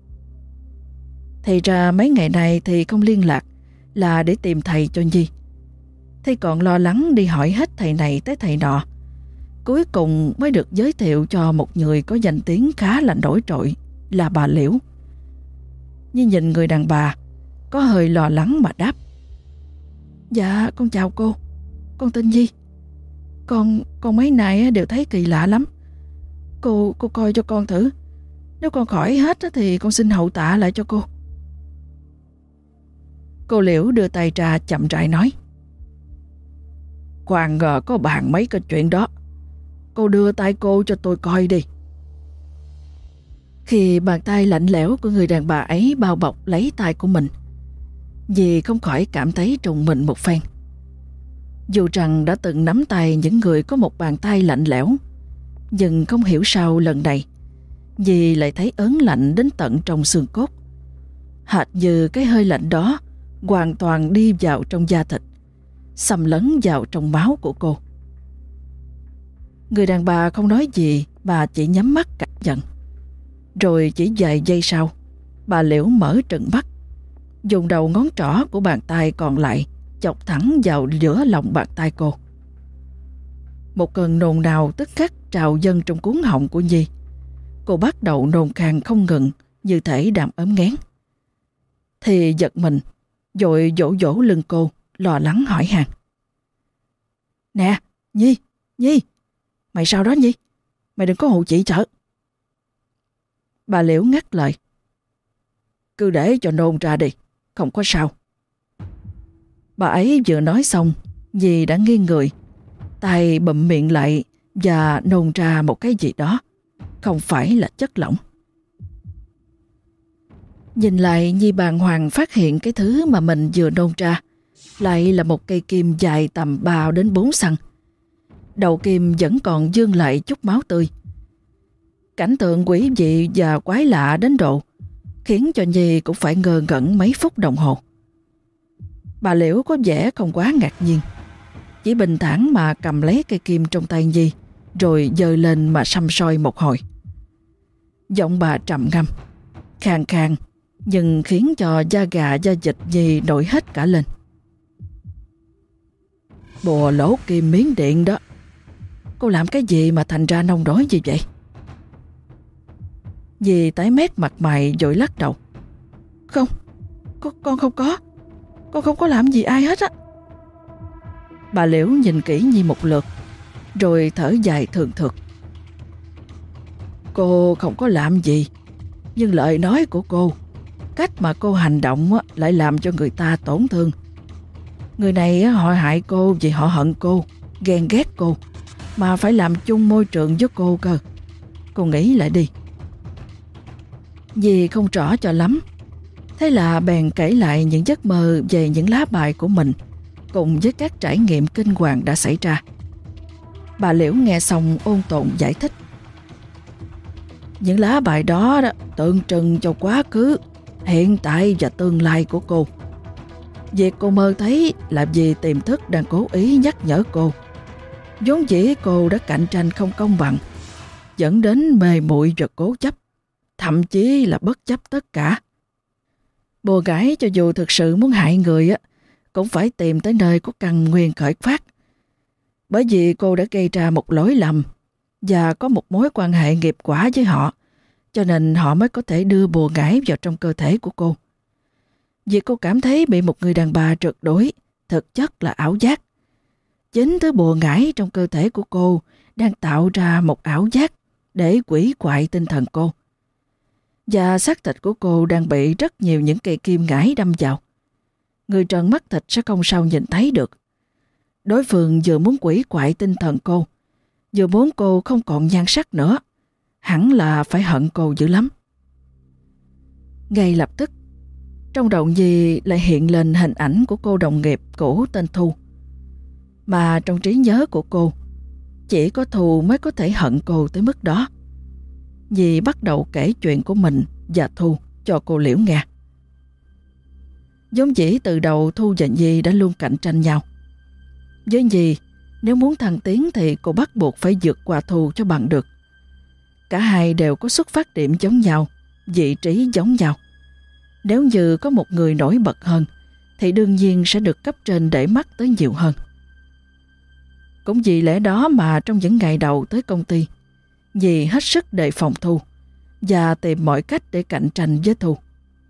Thì ra mấy ngày này thì không liên lạc là để tìm thầy cho Nhi. Thì còn lo lắng đi hỏi hết thầy này tới thầy nọ, cuối cùng mới được giới thiệu cho một người có danh tiếng khá là nổi trội là bà Liễu. Nhi nhìn người đàn bà, có hơi lo lắng mà đáp. Dạ con chào cô, con tên Nhi. Con con mấy này đều thấy kỳ lạ lắm. Cô cô coi cho con thử. Nếu con khỏi hết thì con xin hậu tạ lại cho cô. Cô Liễu đưa tay ra chậm rãi nói. Khoan ngờ có bàn mấy cái chuyện đó. Cô đưa tay cô cho tôi coi đi. Khi bàn tay lạnh lẽo của người đàn bà ấy bao bọc lấy tay của mình, Nhi không khỏi cảm thấy trùng mình một phen. Dù rằng đã từng nắm tay những người có một bàn tay lạnh lẽo, nhưng không hiểu sao lần này Nhi lại thấy ớn lạnh đến tận trong xương cốt. Hệt như cái hơi lạnh đó hoàn toàn đi vào trong da thịt, xâm lấn vào trong máu của cô. Người đàn bà không nói gì mà chỉ nhắm mắt cảm nhận. Rồi chỉ vài giây sau, bà Liễu mở trừng mắt, dùng đầu ngón trỏ của bàn tay còn lại chọc thẳng vào giữa lòng bàn tay cô. Một cơn nôn nao tức khắc trào dâng trong cuống họng của Nhi. Cô bắt đầu nôn khan không ngừng, như thể đang ốm nghén. Thì giật mình, vội vỗ vỗ lưng cô, lo lắng hỏi han. Nè, Nhi, Nhi, mày sao đó Nhi? Mày đừng có hù chị sợ. Bà Liễu ngắt lời. Cứ để cho nôn ra đi, không có sao. Bà ấy vừa nói xong, Nhi đã nghiêng người, tay bụm miệng lại và nôn ra một cái gì đó, không phải là chất lỏng. Nhìn lại, Nhi bàng hoàng phát hiện cái thứ mà mình vừa nôn ra lại là một cây kim dài tầm ba đến bốn xăng. Đầu kim vẫn còn vương lại chút máu tươi. Cảnh tượng quỷ dị và quái lạ đến độ khiến cho Nhi cũng phải ngơ ngẩn mấy phút đồng hồ. Bà Liễu có vẻ không quá ngạc nhiên, chỉ bình thản mà cầm lấy cây kim trong tay Nhi, rồi giơ lên mà săm soi một hồi. Giọng bà trầm ngâm, khàn khàn, nhưng khiến cho da gà da vịt Nhi nổi hết cả lên. Bùa lỗ kim miếng điện đó, cô làm cái gì mà thành ra nông đói như vậy? Nhi tái mét mặt mày vội lắc đầu. Không, con, con không có, con không có làm gì ai hết á. Bà Liễu nhìn kỹ Nhi một lượt, rồi thở dài thường thượt. Cô không có làm gì, nhưng lời nói của cô, cách mà cô hành động lại làm cho người ta tổn thương. Người này họ hại cô vì họ hận cô, ghen ghét cô, mà phải làm chung môi trường với cô cơ. Cô nghĩ lại đi. Nhi không rõ cho lắm, thế là bèn kể lại những giấc mơ về những lá bài của mình, cùng với các trải nghiệm kinh hoàng đã xảy ra. Bà Liễu nghe xong ôn tồn giải thích. Những lá bài đó, đó tượng trưng cho quá khứ, hiện tại và tương lai của cô. Việc cô mơ thấy là vì tiềm thức đang cố ý nhắc nhở cô. Vốn dĩ cô đã cạnh tranh không công bằng, dẫn đến mê muội và cố chấp, thậm chí là bất chấp tất cả. Bùa gái cho dù thực sự muốn hại người á, cũng phải tìm tới nơi có căn nguyên khởi phát. Bởi vì cô đã gây ra một lỗi lầm, và có một mối quan hệ nghiệp quả với họ, cho nên họ mới có thể đưa bùa ngải vào trong cơ thể của cô. Vì cô cảm thấy bị một người đàn bà trượt đuổi, thực chất là ảo giác. Chính thứ bùa ngải trong cơ thể của cô đang tạo ra một ảo giác để quỷ quại tinh thần cô. Và xác thịt của cô đang bị rất nhiều những cây kim ngải đâm vào. Người trần mắt thịt sẽ không sao nhìn thấy được. Đối phương vừa muốn quỷ quại tinh thần cô, vừa muốn cô không còn nhan sắc nữa. Hẳn là phải hận cô dữ lắm. Ngay lập tức, trong đầu Nhi lại hiện lên hình ảnh của cô đồng nghiệp cũ tên Thu. Mà trong trí nhớ của cô, chỉ có Thu mới có thể hận cô tới mức đó. Nhi bắt đầu kể chuyện của mình và Thu cho cô Liễu nghe. Giống dĩ từ đầu Thu và Nhi đã luôn cạnh tranh nhau. Với Nhi, nếu muốn thăng tiến thì cô bắt buộc phải vượt qua Thu cho bằng được. Cả hai đều có xuất phát điểm giống nhau, vị trí giống nhau. Nếu như có một người nổi bật hơn, thì đương nhiên sẽ được cấp trên để mắt tới nhiều hơn. Cũng vì lẽ đó mà trong những ngày đầu tới công ty, Nhi hết sức đề phòng Thu và tìm mọi cách để cạnh tranh với Thu.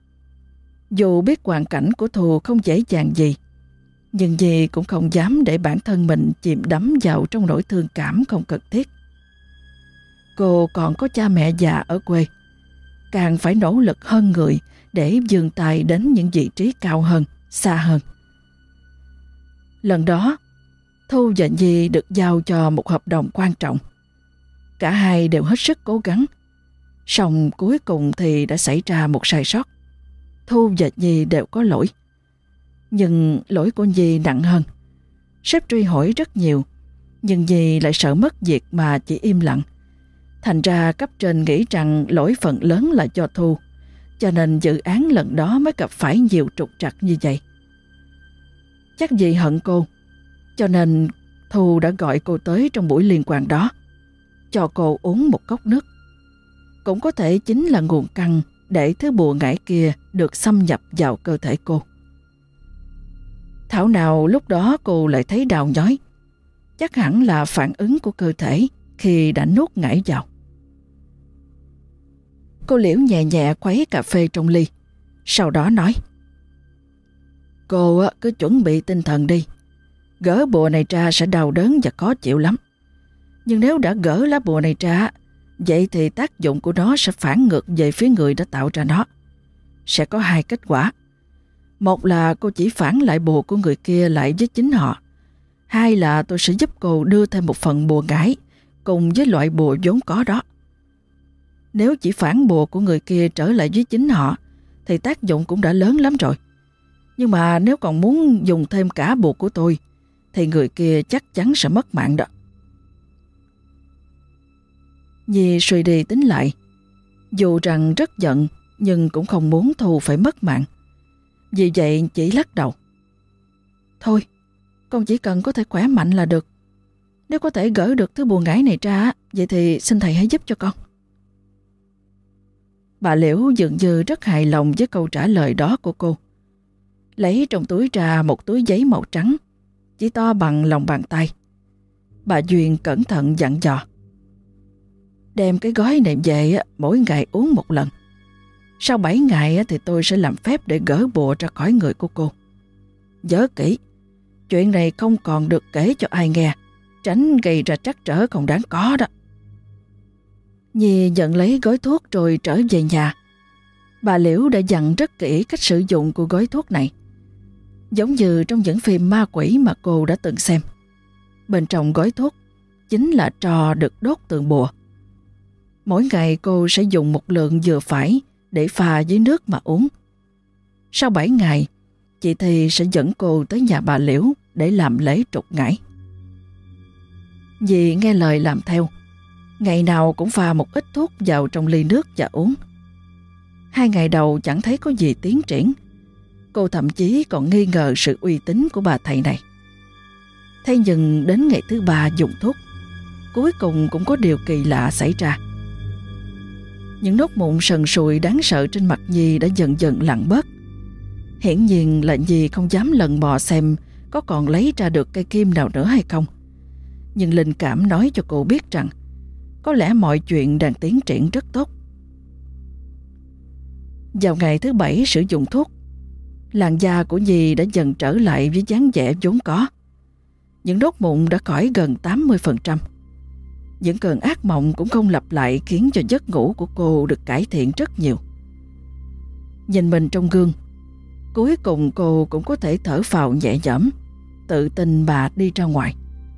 Dù biết hoàn cảnh của Thu không dễ dàng gì, nhưng Nhi cũng không dám để bản thân mình chìm đắm vào trong nỗi thương cảm không cần thiết. Cô còn có cha mẹ già ở quê, càng phải nỗ lực hơn người để vươn tay đến những vị trí cao hơn, xa hơn. Lần đó, Thu và Nhi được giao cho một hợp đồng quan trọng. Cả hai đều hết sức cố gắng. Song cuối cùng thì đã xảy ra một sai sót. Thu và Nhi đều có lỗi. Nhưng lỗi của Nhi nặng hơn. Sếp truy hỏi rất nhiều, nhưng Nhi lại sợ mất việc mà chỉ im lặng. Thành ra cấp trên nghĩ rằng lỗi phần lớn là do Thu, cho nên dự án lần đó mới gặp phải nhiều trục trặc như vậy. Chắc vì hận cô, cho nên Thu đã gọi cô tới trong buổi liên quan đó, cho cô uống một cốc nước. Cũng có thể chính là nguồn căn để thứ bùa ngải kia được xâm nhập vào cơ thể cô. Thảo nào lúc đó cô lại thấy đau nhói. Chắc hẳn là phản ứng của cơ thể khi đã nuốt ngải vào. Cô Liễu nhẹ nhẹ khuấy cà phê trong ly, sau đó nói: Cô cứ chuẩn bị tinh thần đi. Gỡ bùa này ra sẽ đau đớn và khó chịu lắm. Nhưng nếu đã gỡ lá bùa này ra, vậy thì tác dụng của nó sẽ phản ngược về phía người đã tạo ra nó. Sẽ có hai kết quả. Một là cô chỉ phản lại bùa của người kia lại với chính họ. Hai là tôi sẽ giúp cô đưa thêm một phần bùa ngải cùng với loại bùa vốn có đó. Nếu chỉ phản bùa của người kia trở lại với chính họ thì tác dụng cũng đã lớn lắm rồi. Nhưng mà nếu còn muốn dùng thêm cả bùa của tôi thì người kia chắc chắn sẽ mất mạng đó. Nhi suy đi tính lại. Dù rằng rất giận nhưng cũng không muốn Thu phải mất mạng. Vì vậy chỉ lắc đầu. Thôi, con chỉ cần có thể khỏe mạnh là được. Nếu có thể gỡ được thứ bùa ngải này ra, vậy thì xin thầy hãy giúp cho con. Bà Liễu dường như rất hài lòng với câu trả lời đó của cô. Lấy trong túi ra một túi giấy màu trắng, chỉ to bằng lòng bàn tay. Bà Duyên cẩn thận dặn dò: Đem cái gói này về mỗi ngày uống một lần. Sau bảy ngày thì tôi sẽ làm phép để gỡ bùa ra khỏi người của cô. Nhớ kỹ, chuyện này không còn được kể cho ai nghe, tránh gây ra trắc trở không đáng có đó. Nhi nhận lấy gói thuốc rồi trở về nhà. Bà Liễu đã dặn rất kỹ cách sử dụng của gói thuốc này, giống như trong những phim ma quỷ mà cô đã từng xem. Bên trong gói thuốc chính là tro được đốt từ bùa. Mỗi ngày cô sẽ dùng một lượng vừa phải để pha với nước mà uống. Sau bảy ngày, chị Thi sẽ dẫn cô tới nhà bà Liễu để làm lễ trục ngải. Dì nghe lời làm theo, ngày nào cũng pha một ít thuốc vào trong ly nước và uống. Hai ngày đầu chẳng thấy có gì tiến triển. Cô thậm chí còn nghi ngờ sự uy tín của bà thầy này. Thế nhưng đến ngày thứ ba dùng thuốc, cuối cùng cũng có điều kỳ lạ xảy ra. Những nốt mụn sần sùi đáng sợ trên mặt Nhi đã dần dần lặng bớt. Hiển nhiên là Nhi không dám lần mò xem có còn lấy ra được cây kim nào nữa hay không. Nhưng linh cảm nói cho cô biết rằng có lẽ mọi chuyện đang tiến triển rất tốt. Vào ngày thứ bảy sử dụng thuốc, làn da của Nhi đã dần trở lại với dáng vẻ vốn có. Những nốt mụn đã khỏi gần tám mươi phần trăm. Những cơn ác mộng cũng không lặp lại, khiến cho giấc ngủ của cô được cải thiện rất nhiều. Nhìn mình trong gương, cuối cùng cô cũng có thể thở phào nhẹ nhõm, tự tin bà đi ra ngoài.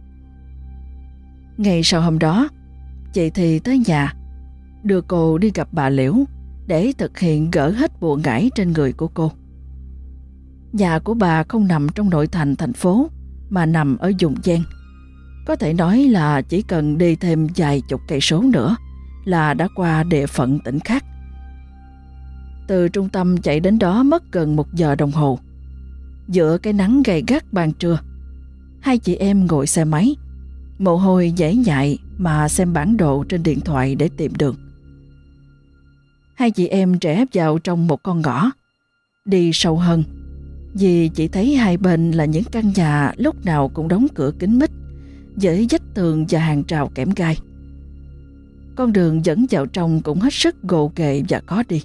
Ngày sau hôm đó, chị thì tới nhà, đưa cô đi gặp bà Liễu để thực hiện gỡ hết bùa ngải trên người của cô. Nhà của bà không nằm trong nội thành thành phố, mà nằm ở vùng ven. Có thể nói là chỉ cần đi thêm vài chục cây số nữa là đã qua địa phận tỉnh khác. Từ trung tâm chạy đến đó mất gần một giờ đồng hồ. Giữa cái nắng gay gắt ban trưa, hai chị em ngồi xe máy, mồ hôi dễ nhại mà xem bản đồ trên điện thoại để tìm đường. Hai chị em rẽ vào trong một con ngõ. Đi sâu hơn, vì chỉ thấy hai bên là những căn nhà lúc nào cũng đóng cửa kín mít, với vách tường và hàng rào kẽm gai. Con đường dẫn vào trong cũng hết sức gồ ghề và khó đi.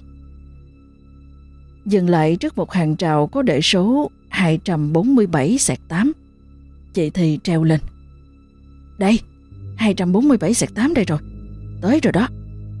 Dừng lại trước một hàng rào có để số hai bốn bảy tám. Chị thì treo lên. Đây, hai bốn bảy tám đây rồi, tới rồi đó.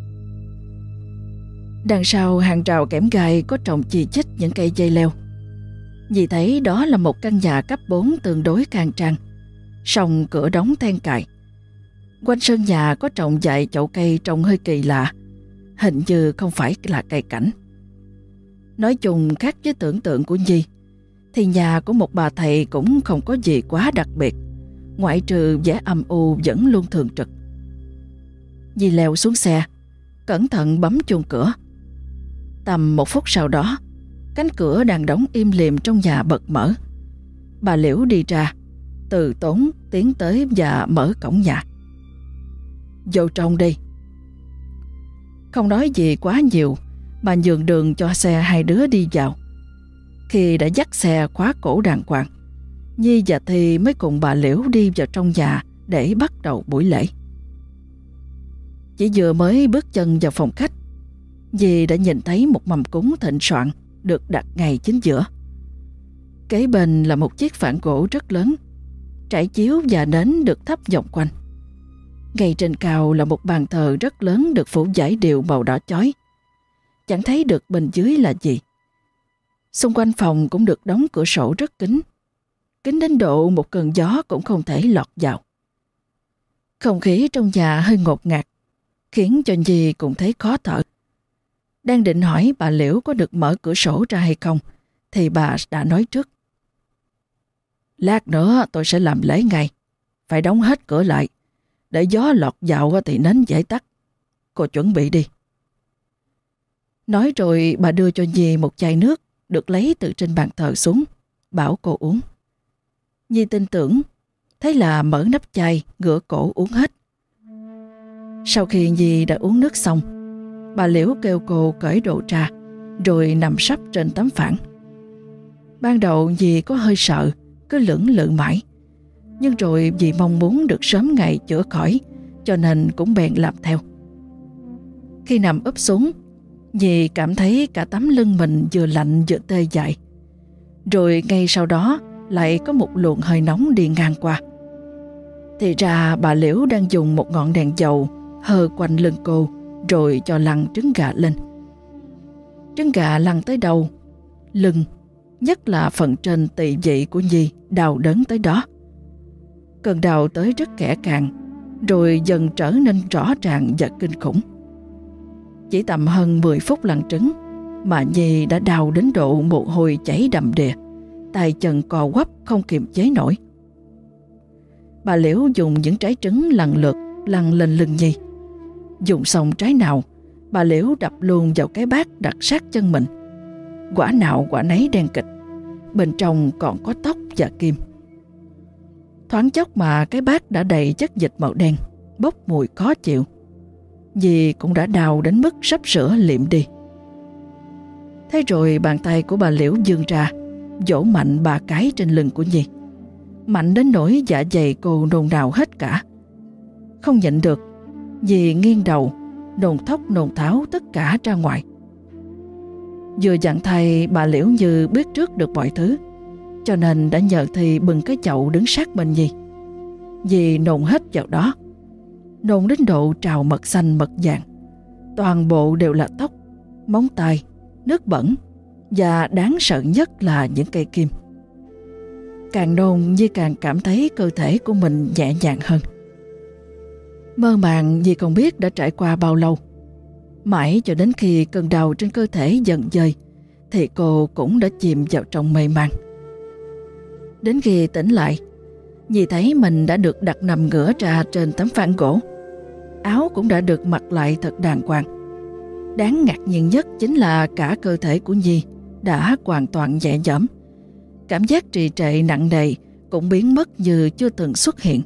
Đằng sau hàng rào kẽm gai có trồng chì chít những cây dây leo. Vì thấy đó là một căn nhà cấp bốn tương đối khang trang, song cửa đóng then cài. Quanh sân nhà có trồng vài chậu cây trông hơi kỳ lạ, hình như không phải là cây cảnh. Nói chung khác với tưởng tượng của Nhi, thì nhà của một bà thầy cũng không có gì quá đặc biệt, ngoại trừ vẻ âm u vẫn luôn thường trực. Nhi leo xuống xe, cẩn thận bấm chuông cửa. Tầm một phút sau đó, cánh cửa đang đóng im lìm trong nhà bật mở. Bà Liễu đi ra, từ tốn tiến tới và mở cổng nhà. Vô trong đi. Không nói gì quá nhiều, bà nhường đường cho xe hai đứa đi vào. Khi đã dắt xe khóa cổ đàng hoàng, Nhi và Thi mới cùng bà Liễu đi vào trong nhà để bắt đầu buổi lễ. Chỉ vừa mới bước chân vào phòng khách, Nhi đã nhìn thấy một mâm cúng thịnh soạn được đặt ngay chính giữa. Kế bên là một chiếc phản gỗ rất lớn, trải chiếu và nến được thắp vòng quanh. Ngay trên cao là một bàn thờ rất lớn được phủ dải đều màu đỏ chói. Chẳng thấy được bên dưới là gì. Xung quanh phòng cũng được đóng cửa sổ rất kín, kín đến độ một cơn gió cũng không thể lọt vào. Không khí trong nhà hơi ngột ngạt, khiến cho Nhi cũng thấy khó thở. Đang định hỏi bà Liễu có được mở cửa sổ ra hay không, thì bà đã nói trước. Lát nữa tôi sẽ làm lễ ngay, phải đóng hết cửa lại, để gió lọt vào thì nến dễ tắt. Cô chuẩn bị đi. Nói rồi bà đưa cho Nhi một chai nước được lấy từ trên bàn thờ xuống, bảo cô uống. Nhi tin tưởng, thế là mở nắp chai, ngửa cổ uống hết. Sau khi Nhi đã uống nước xong, bà Liễu kêu cô cởi đồ ra, rồi nằm sấp trên tấm phản. Ban đầu Nhi có hơi sợ, cứ lưỡng lự mãi. Nhưng rồi vì mong muốn được sớm ngày chữa khỏi, cho nên cũng bèn làm theo. Khi nằm úp xuống, Nhi cảm thấy cả tấm lưng mình vừa lạnh vừa tê dại. Rồi ngay sau đó lại có một luồng hơi nóng đi ngang qua. Thì ra bà Liễu đang dùng một ngọn đèn dầu hơ quanh lưng cô, rồi cho lăn trứng gà lên. Trứng gà lăn tới đầu, lưng, nhất là phần trên tỳ vị của Nhi đau đớn tới đó. Cơn đau tới rất kẽ càng, rồi dần trở nên rõ ràng và kinh khủng. Chỉ tầm hơn mười phút lăn trứng mà Nhi đã đau đến độ mồ hôi chảy đầm đìa, tay chân co quắp không kiềm chế nổi. Bà Liễu dùng những trái trứng lần lượt lăn lên lưng Nhi. Dùng xong trái nào, bà Liễu đập luôn vào cái bát đặt sát chân mình. Quả nào quả nấy đen kịt, bên trong còn có tóc và kim. Thoáng chốc mà cái bát đã đầy chất dịch màu đen, bốc mùi khó chịu. Nhi cũng đã đau đến mức sắp sửa liệm đi. Thế rồi bàn tay của bà Liễu vươn ra, vỗ mạnh ba cái trên lưng của Nhi. Mạnh đến nỗi dạ dày cô nôn nao hết cả. Không nhịn được, Dì nghiêng đầu, nôn thốc nôn tháo tất cả ra ngoài. Vừa dặn thầy, bà Liễu như biết trước được mọi thứ, cho nên đã nhờ Thi bưng cái chậu đứng sát bên dì. Dì nôn hết vào đó, nôn đến độ trào mật xanh mật vàng. Toàn bộ đều là tóc, móng tay, nước bẩn, và đáng sợ nhất là những cây kim. Càng nôn như càng cảm thấy cơ thể của mình nhẹ nhàng hơn. Mơ màng vì không biết đã trải qua bao lâu. Mãi cho đến khi cơn đau trên cơ thể dần dời thì cô cũng đã chìm vào trong mê man. Đến khi tỉnh lại, dì thấy mình đã được đặt nằm ngửa ra trên tấm phản gỗ. Áo cũng đã được mặc lại thật đàng hoàng. Đáng ngạc nhiên nhất chính là cả cơ thể của dì đã hoàn toàn nhẹ nhõm. Cảm giác trì trệ nặng nề cũng biến mất như chưa từng xuất hiện.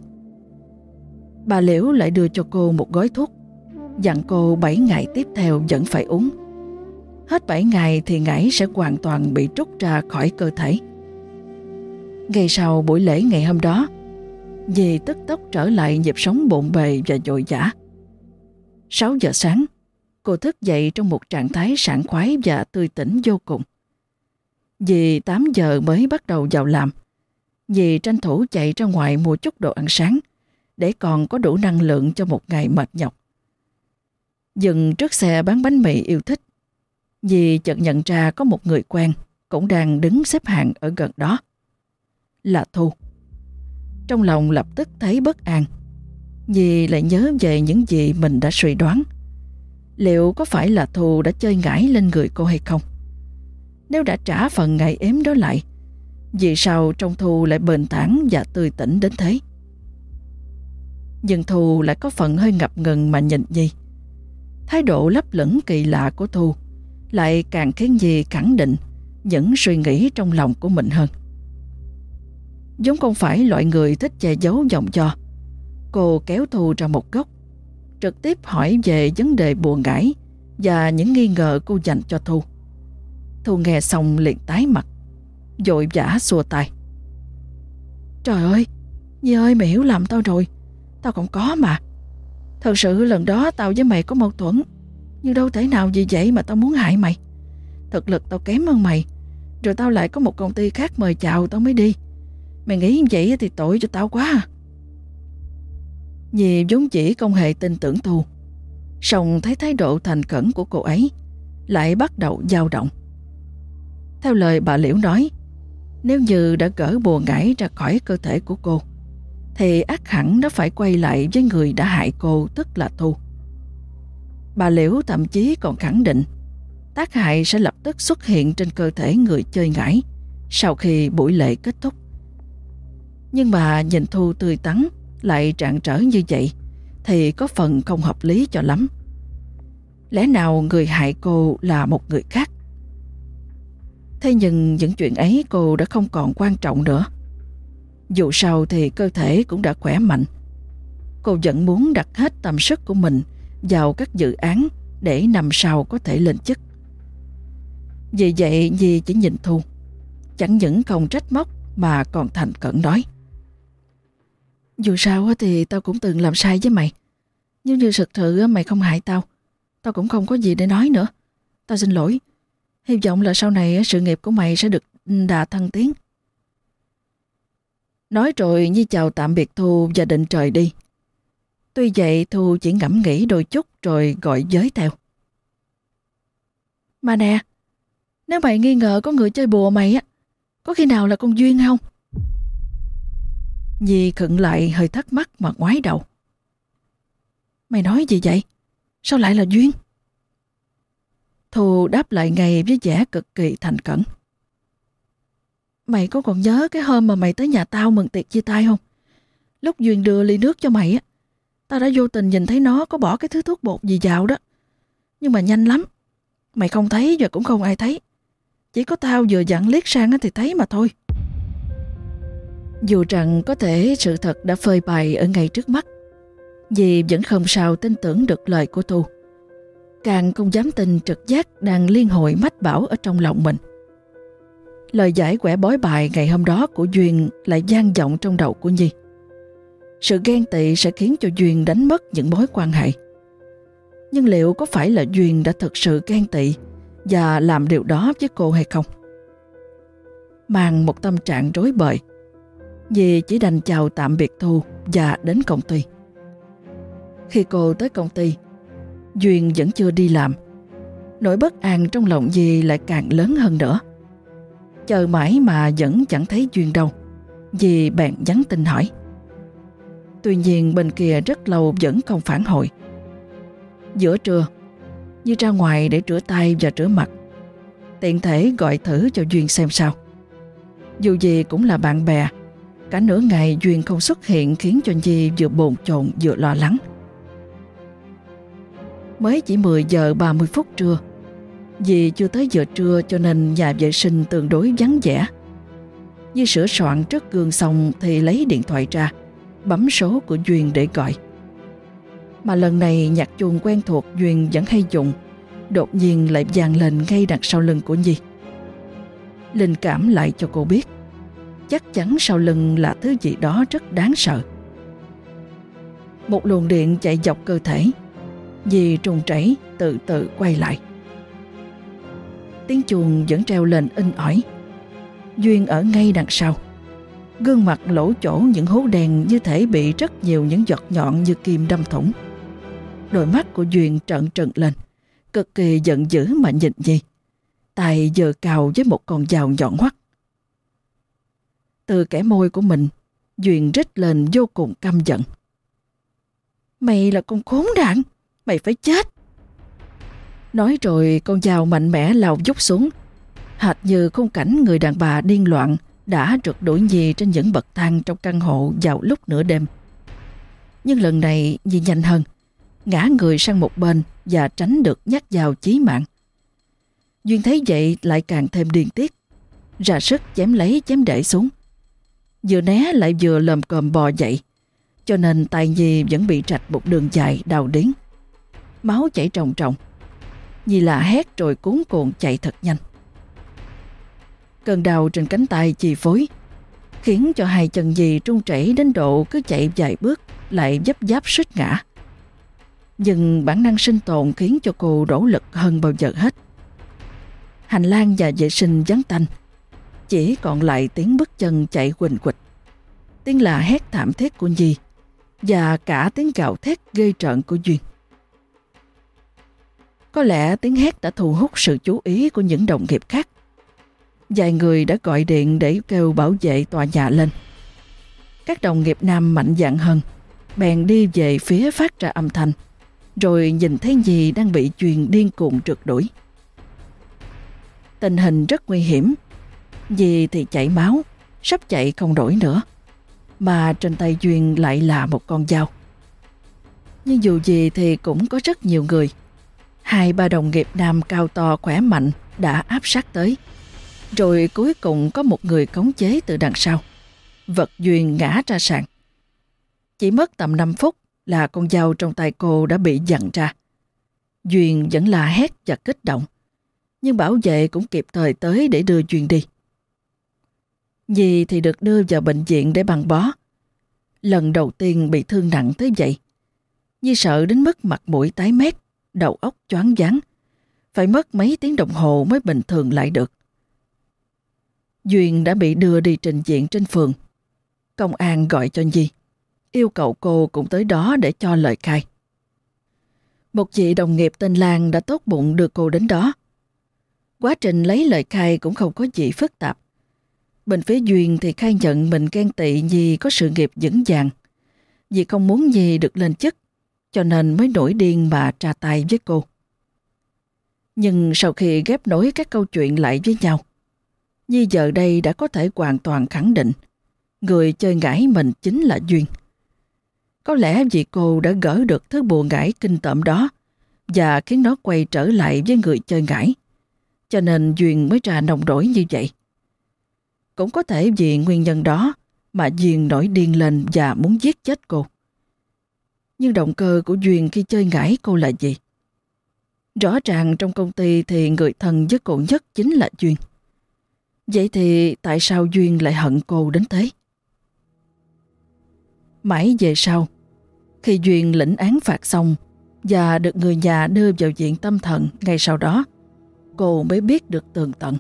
Bà Liễu lại đưa cho cô một gói thuốc, dặn cô bảy ngày tiếp theo vẫn phải uống. Hết bảy ngày thì ngải sẽ hoàn toàn bị trút ra khỏi cơ thể. Ngay sau buổi lễ ngày hôm đó, dì tức tốc trở lại nhịp sống bộn bề và vội vã. sáu giờ sáng, cô thức dậy trong một trạng thái sảng khoái và tươi tỉnh vô cùng. Dì tám giờ mới bắt đầu vào làm. Dì tranh thủ chạy ra ngoài mua chút đồ ăn sáng để còn có đủ năng lượng cho một ngày mệt nhọc. Dừng trước xe bán bánh mì yêu thích, dì chợt nhận ra có một người quen cũng đang đứng xếp hàng ở gần đó. Là Thu. Trong lòng lập tức thấy bất an. Dì lại nhớ về những gì mình đã suy đoán. Liệu có phải là Thu đã chơi ngải lên người cô hay không? Nếu đã trả phần ngày ếm đó lại, vì sao trong Thu lại bền thản và tươi tỉnh đến thế? Nhưng Thu lại có phần hơi ngập ngừng mà nhìn Nhi. Thái độ lấp lửng kỳ lạ của Thu lại càng khiến Nhi khẳng định những suy nghĩ trong lòng của mình hơn. Giống không phải loại người thích che giấu dòng do, cô kéo Thu ra một góc, trực tiếp hỏi về vấn đề bùa ngải và những nghi ngờ cô dành cho Thu. Thu nghe xong liền tái mặt, vội vã xua tay. Trời ơi, Nhi ơi, mày hiểu lầm tao rồi. Tao không có mà. Thật sự lần đó tao với mày có mâu thuẫn, nhưng đâu thể nào vì vậy mà tao muốn hại mày. Thực lực tao kém hơn mày, rồi tao lại có một công ty khác mời chào tao mới đi. Mày nghĩ vậy thì tội cho tao quá à. Nhi vốn chỉ không hề tin tưởng Thu, song thấy thái độ thành khẩn của cô ấy lại bắt đầu dao động. Theo lời bà Liễu nói, nếu như đã gỡ bùa ngải ra khỏi cơ thể của cô thì ắt hẳn nó phải quay lại với người đã hại cô, tức là Thu. Bà Liễu thậm chí còn khẳng định tác hại sẽ lập tức xuất hiện trên cơ thể người chơi ngải sau khi buổi lễ kết thúc. Nhưng mà nhìn Thu tươi tắn lại rạng rỡ như vậy thì có phần không hợp lý cho lắm. Lẽ nào người hại cô là một người khác? Thế nhưng những chuyện ấy cô đã không còn quan trọng nữa. Dù sao thì cơ thể cũng đã khỏe mạnh. Cô vẫn muốn đặt hết tâm sức của mình vào các dự án để năm sau có thể lên chức. Vì vậy Nhi chỉ nhìn Thu, chẳng những không trách móc mà còn thành khẩn nói. Dù sao thì tao cũng từng làm sai với mày. Nhưng như thực sự mày không hại tao, tao cũng không có gì để nói nữa. Tao xin lỗi. Hy vọng là sau này sự nghiệp của mày sẽ được đà thăng tiến. Nói rồi Nhi chào tạm biệt Thu và định trời đi. Tuy vậy Thu chỉ ngẫm nghĩ đôi chút rồi gọi giới theo. Mà nè, nếu mày nghi ngờ có người chơi bùa mày á, có khi nào là con Duyên không? Nhi khựng lại hơi thắc mắc mà ngoái đầu. Mày nói gì vậy? Sao lại là Duyên? Thu đáp lại ngay với vẻ cực kỳ thành khẩn. Mày có còn nhớ cái hôm mà mày tới nhà tao mừng tiệc chia tay không? Lúc Duyên đưa ly nước cho mày á, tao đã vô tình nhìn thấy nó có bỏ cái thứ thuốc bột gì vào đó. Nhưng mà nhanh lắm, mày không thấy và cũng không ai thấy. Chỉ có tao vừa dặn liếc sang thì thấy mà thôi. Dù rằng có thể sự thật đã phơi bày ở ngay trước mắt, Dì vẫn không sao tin tưởng được lời của Thu. Càng không dám tin trực giác đang liên hồi mách bảo ở trong lòng mình. Lời giải quẻ bói bài ngày hôm đó của Duyên lại vang vọng trong đầu của Nhi. Sự ghen tị sẽ khiến cho Duyên đánh mất những mối quan hệ. Nhưng liệu có phải là Duyên đã thực sự ghen tị và làm điều đó với cô hay không? Mang một tâm trạng rối bời, Dì chỉ đành chào tạm biệt Thu và đến công ty. Khi cô tới công ty, Duyên vẫn chưa đi làm. Nỗi bất an trong lòng Dì lại càng lớn hơn nữa. Chờ mãi mà vẫn chẳng thấy Duyên đâu, Dì bèn nhắn tin hỏi. Tuy nhiên bên kia rất lâu vẫn không phản hồi. Giữa trưa, Nhi ra ngoài để rửa tay và rửa mặt, tiện thể gọi thử cho Duyên xem sao. Dù gì cũng là bạn bè, cả nửa ngày Duyên không xuất hiện khiến cho Nhi vừa bồn chồn vừa lo lắng. Mới chỉ mười giờ ba mươi phút trưa, vì chưa tới giờ trưa cho nên nhà vệ sinh tương đối vắng vẻ. Nhi sửa soạn trước gương xong thì lấy điện thoại ra, bấm số của Duyên để gọi. Mà lần này nhạc chuông quen thuộc Duyên vẫn hay dùng đột nhiên lại vang lên ngay đằng sau lưng của Nhi. Linh cảm lại cho cô biết chắc chắn sau lưng là thứ gì đó rất đáng sợ. Một luồng điện chạy dọc cơ thể, Nhi trùng trảy từ từ quay lại. Tiếng chuông vẫn treo lên in ỏi. Duyên ở ngay đằng sau, gương mặt lỗ chỗ những hố đen như thể bị rất nhiều những giọt nhọn như kim đâm thủng. Đôi mắt của Duyên trợn trừng lên, cực kỳ giận dữ mà nhìn Nhi, tay giơ cao với một con dao nhọn hoắt. Từ kẻ môi của mình, Duyên rít lên vô cùng căm giận. Mày là con khốn nạn, mày phải chết. Nói rồi con dao mạnh mẽ lao vút xuống, hệt như khung cảnh người đàn bà điên loạn đã rượt đuổi Nhi trên những bậc thang trong căn hộ vào lúc nửa đêm. Nhưng lần này Nhi nhanh hơn, ngã người sang một bên và tránh được nhát dao chí mạng. Duyên thấy vậy lại càng thêm điên tiết, ra sức chém lấy chém để xuống. Vừa né lại vừa lồm cồm bò dậy, cho nên tay Nhi vẫn bị rạch một đường dài đau điếng. Máu chảy ròng ròng. Nhi la hét rồi cuống cuồng chạy thật nhanh. Cơn đau trên cánh tay chi phối, khiến cho hai chân Nhi run rẩy đến độ cứ chạy vài bước lại dấp dáp suýt ngã. Nhưng bản năng sinh tồn khiến cho cô đổ lực hơn bao giờ hết. Hành lang và vệ sinh vắng tanh, chỉ còn lại tiếng bước chân chạy quỳnh quịch, tiếng la hét thảm thiết của Nhi và cả tiếng gào thét ghê rợn của Duyên. Có lẽ tiếng hét đã thu hút sự chú ý của những đồng nghiệp khác. Vài người đã gọi điện để kêu bảo vệ tòa nhà lên. Các đồng nghiệp nam mạnh dạn hơn, bèn đi về phía phát ra âm thanh, rồi nhìn thấy Nhi đang bị Duyên điên cuồng rượt đuổi. Tình hình rất nguy hiểm. Nhi thì chảy máu, sắp chạy không nổi nữa, mà trên tay Duyên lại là một con dao. Nhưng dù gì thì cũng có rất nhiều người. Hai ba đồng nghiệp nam cao to khỏe mạnh đã áp sát tới, rồi cuối cùng có một người khống chế từ đằng sau, vật Duyên ngã ra sàn. Chỉ mất tầm năm phút là con dao trong tay cô đã bị giằng ra. Duyên vẫn la hét và kích động, nhưng bảo vệ cũng kịp thời tới để đưa Duyên đi. Nhi thì được đưa vào bệnh viện để băng bó. Lần đầu tiên bị thương nặng tới vậy, Nhi sợ đến mức mặt mũi tái mét, đầu óc choáng váng, phải mất mấy tiếng đồng hồ mới bình thường lại được. Duyên đã bị đưa đi trình diện trên phường. Công an gọi cho Nhi, yêu cầu cô cũng tới đó để cho lời khai. Một chị đồng nghiệp tên Lan đã tốt bụng đưa cô đến đó. Quá trình lấy lời khai cũng không có gì phức tạp. Bên phía Duyên thì khai nhận mình ghen tị Nhi có sự nghiệp vững vàng, vì không muốn Nhi được lên chức, cho nên mới nổi điên mà tra tay với cô. Nhưng sau khi ghép nối các câu chuyện lại với nhau, Nhi giờ đây đã có thể hoàn toàn khẳng định người chơi ngải mình chính là Duyên. Có lẽ vì cô đã gỡ được thứ bùa ngải kinh tởm đó và khiến nó quay trở lại với người chơi ngải, cho nên Duyên mới ra nông nổi như vậy. Cũng có thể vì nguyên nhân đó mà Duyên nổi điên lên và muốn giết chết cô. Nhưng động cơ của Duyên khi chơi ngải cô là gì? Rõ ràng trong công ty thì người thân với cô nhất chính là Duyên. Vậy thì tại sao Duyên lại hận cô đến thế? Mãi về sau, khi Duyên lĩnh án phạt xong và được người nhà đưa vào viện tâm thần ngay sau đó, cô mới biết được tường tận.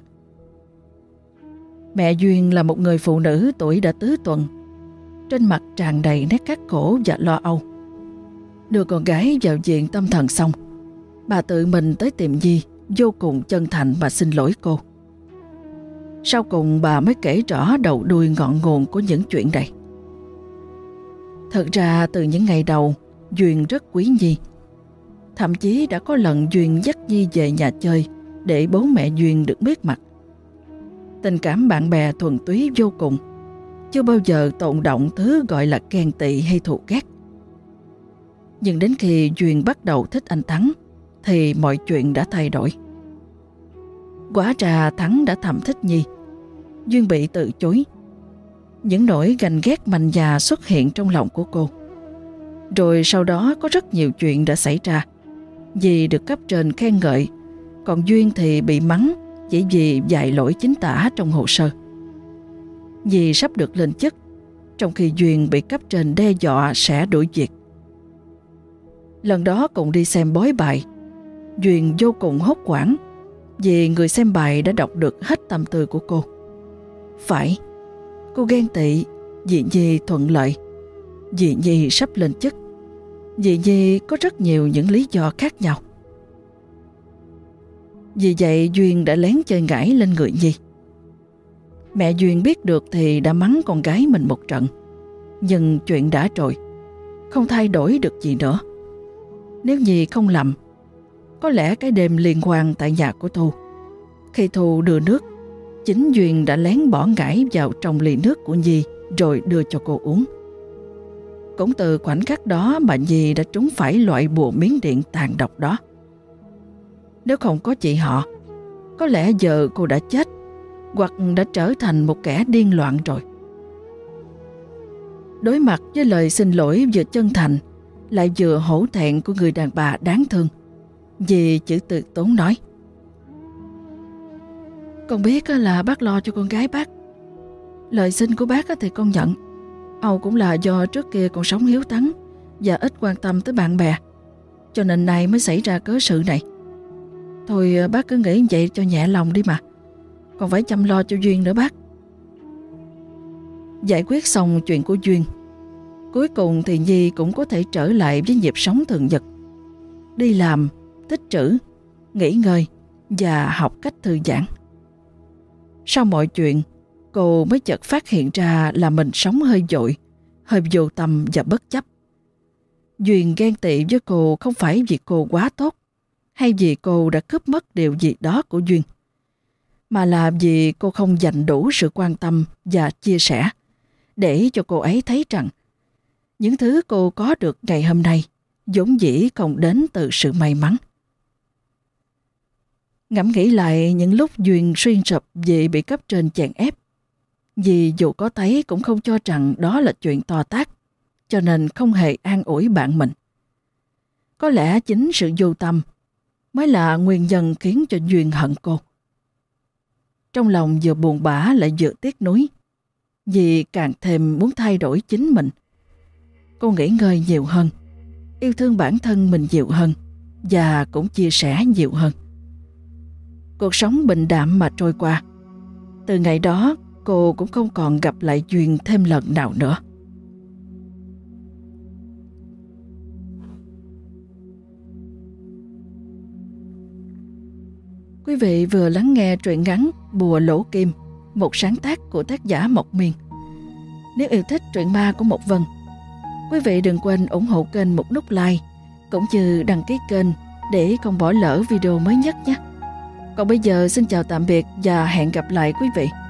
Mẹ Duyên là một người phụ nữ tuổi đã tứ tuần, trên mặt tràn đầy nét khắc khổ và lo âu. Đưa con gái vào viện tâm thần xong, bà tự mình tới tìm Nhi, vô cùng chân thành và xin lỗi cô. Sau cùng bà mới kể rõ đầu đuôi ngọn nguồn của những chuyện này. Thật ra từ những ngày đầu, Duyên rất quý Nhi. Thậm chí đã có lần Duyên dắt Nhi về nhà chơi để bố mẹ Duyên được biết mặt. Tình cảm bạn bè thuần túy vô cùng, chưa bao giờ tồn động thứ gọi là ghen tị hay thù ghét. Nhưng đến khi Duyên bắt đầu thích anh Thắng thì mọi chuyện đã thay đổi. Quả ra Thắng đã thầm thích Nhi. Duyên bị từ chối. Những nỗi ganh ghét mạnh dà xuất hiện trong lòng của cô. Rồi sau đó có rất nhiều chuyện đã xảy ra. Dì được cấp trên khen ngợi, còn Duyên thì bị mắng chỉ vì vài lỗi chính tả trong hồ sơ. Dì sắp được lên chức, trong khi Duyên bị cấp trên đe dọa sẽ đuổi việc. Lần đó cùng đi xem bói bài, Duyên vô cùng hốt hoảng vì người xem bài đã đọc được hết tâm tư của cô. Phải, cô ghen tị vì Nhi thuận lợi, vì Nhi sắp lên chức, vì Nhi có rất nhiều những lý do khác nhau. Vì vậy Duyên đã lén chơi ngải lên người Nhi. Mẹ Duyên biết được thì đã mắng con gái mình một trận. Nhưng chuyện đã rồi, không thay đổi được gì nữa. Nếu Nhi không lầm, có lẽ cái đêm liên quan tại nhà của Thu, khi Thu đưa nước, chính Duyên đã lén bỏ ngải vào trong ly nước của Nhi rồi đưa cho cô uống. Cũng từ khoảnh khắc đó mà Nhi đã trúng phải loại bùa miến điện tàn độc đó. Nếu không có chị họ, có lẽ giờ cô đã chết hoặc đã trở thành một kẻ điên loạn rồi. Đối mặt với lời xin lỗi vừa chân thành lại vừa hổ thẹn của người đàn bà đáng thương, Dì chữ từ tốn nói: Con biết là bác lo cho con gái bác. Lời xin của bác thì con nhận. Âu cũng là do trước kia con sống hiếu thắng và ít quan tâm tới bạn bè, cho nên nay mới xảy ra cớ sự này. Thôi bác cứ nghĩ vậy cho nhẹ lòng đi mà. Còn phải chăm lo cho Duyên nữa bác. Giải quyết xong chuyện của Duyên, cuối cùng thì Nhi cũng có thể trở lại với nhịp sống thường nhật. Đi làm, tích trữ, nghỉ ngơi và học cách thư giãn. Sau mọi chuyện, cô mới chợt phát hiện ra là mình sống hơi vội, hơi vô tâm và bất chấp. Duyên ghen tị với cô không phải vì cô quá tốt, hay vì cô đã cướp mất điều gì đó của Duyên, mà là vì cô không dành đủ sự quan tâm và chia sẻ để cho cô ấy thấy rằng những thứ cô có được ngày hôm nay vốn dĩ không đến từ sự may mắn. Ngẫm nghĩ lại những lúc Duyên suy sụp vì bị cấp trên chèn ép, vì dù có thấy cũng không cho rằng đó là chuyện to tát, cho nên không hề an ủi bạn mình. Có lẽ chính sự vô tâm mới là nguyên nhân khiến cho Duyên hận cô. Trong lòng vừa buồn bã lại vừa tiếc nuối, vì càng thêm muốn thay đổi chính mình. Cô nghỉ ngơi nhiều hơn, yêu thương bản thân mình nhiều hơn và cũng chia sẻ nhiều hơn. Cuộc sống bình đạm mà trôi qua. Từ ngày đó cô cũng không còn gặp lại Duyên thêm lần nào nữa. Quý vị vừa lắng nghe truyện ngắn Bùa Lỗ Kim, một sáng tác của tác giả Mộc Miên. Nếu yêu thích truyện ma của Mộc Vân, quý vị đừng quên ủng hộ kênh một nút like cũng như đăng ký kênh để không bỏ lỡ video mới nhất nhé. Còn bây giờ xin chào tạm biệt và hẹn gặp lại quý vị.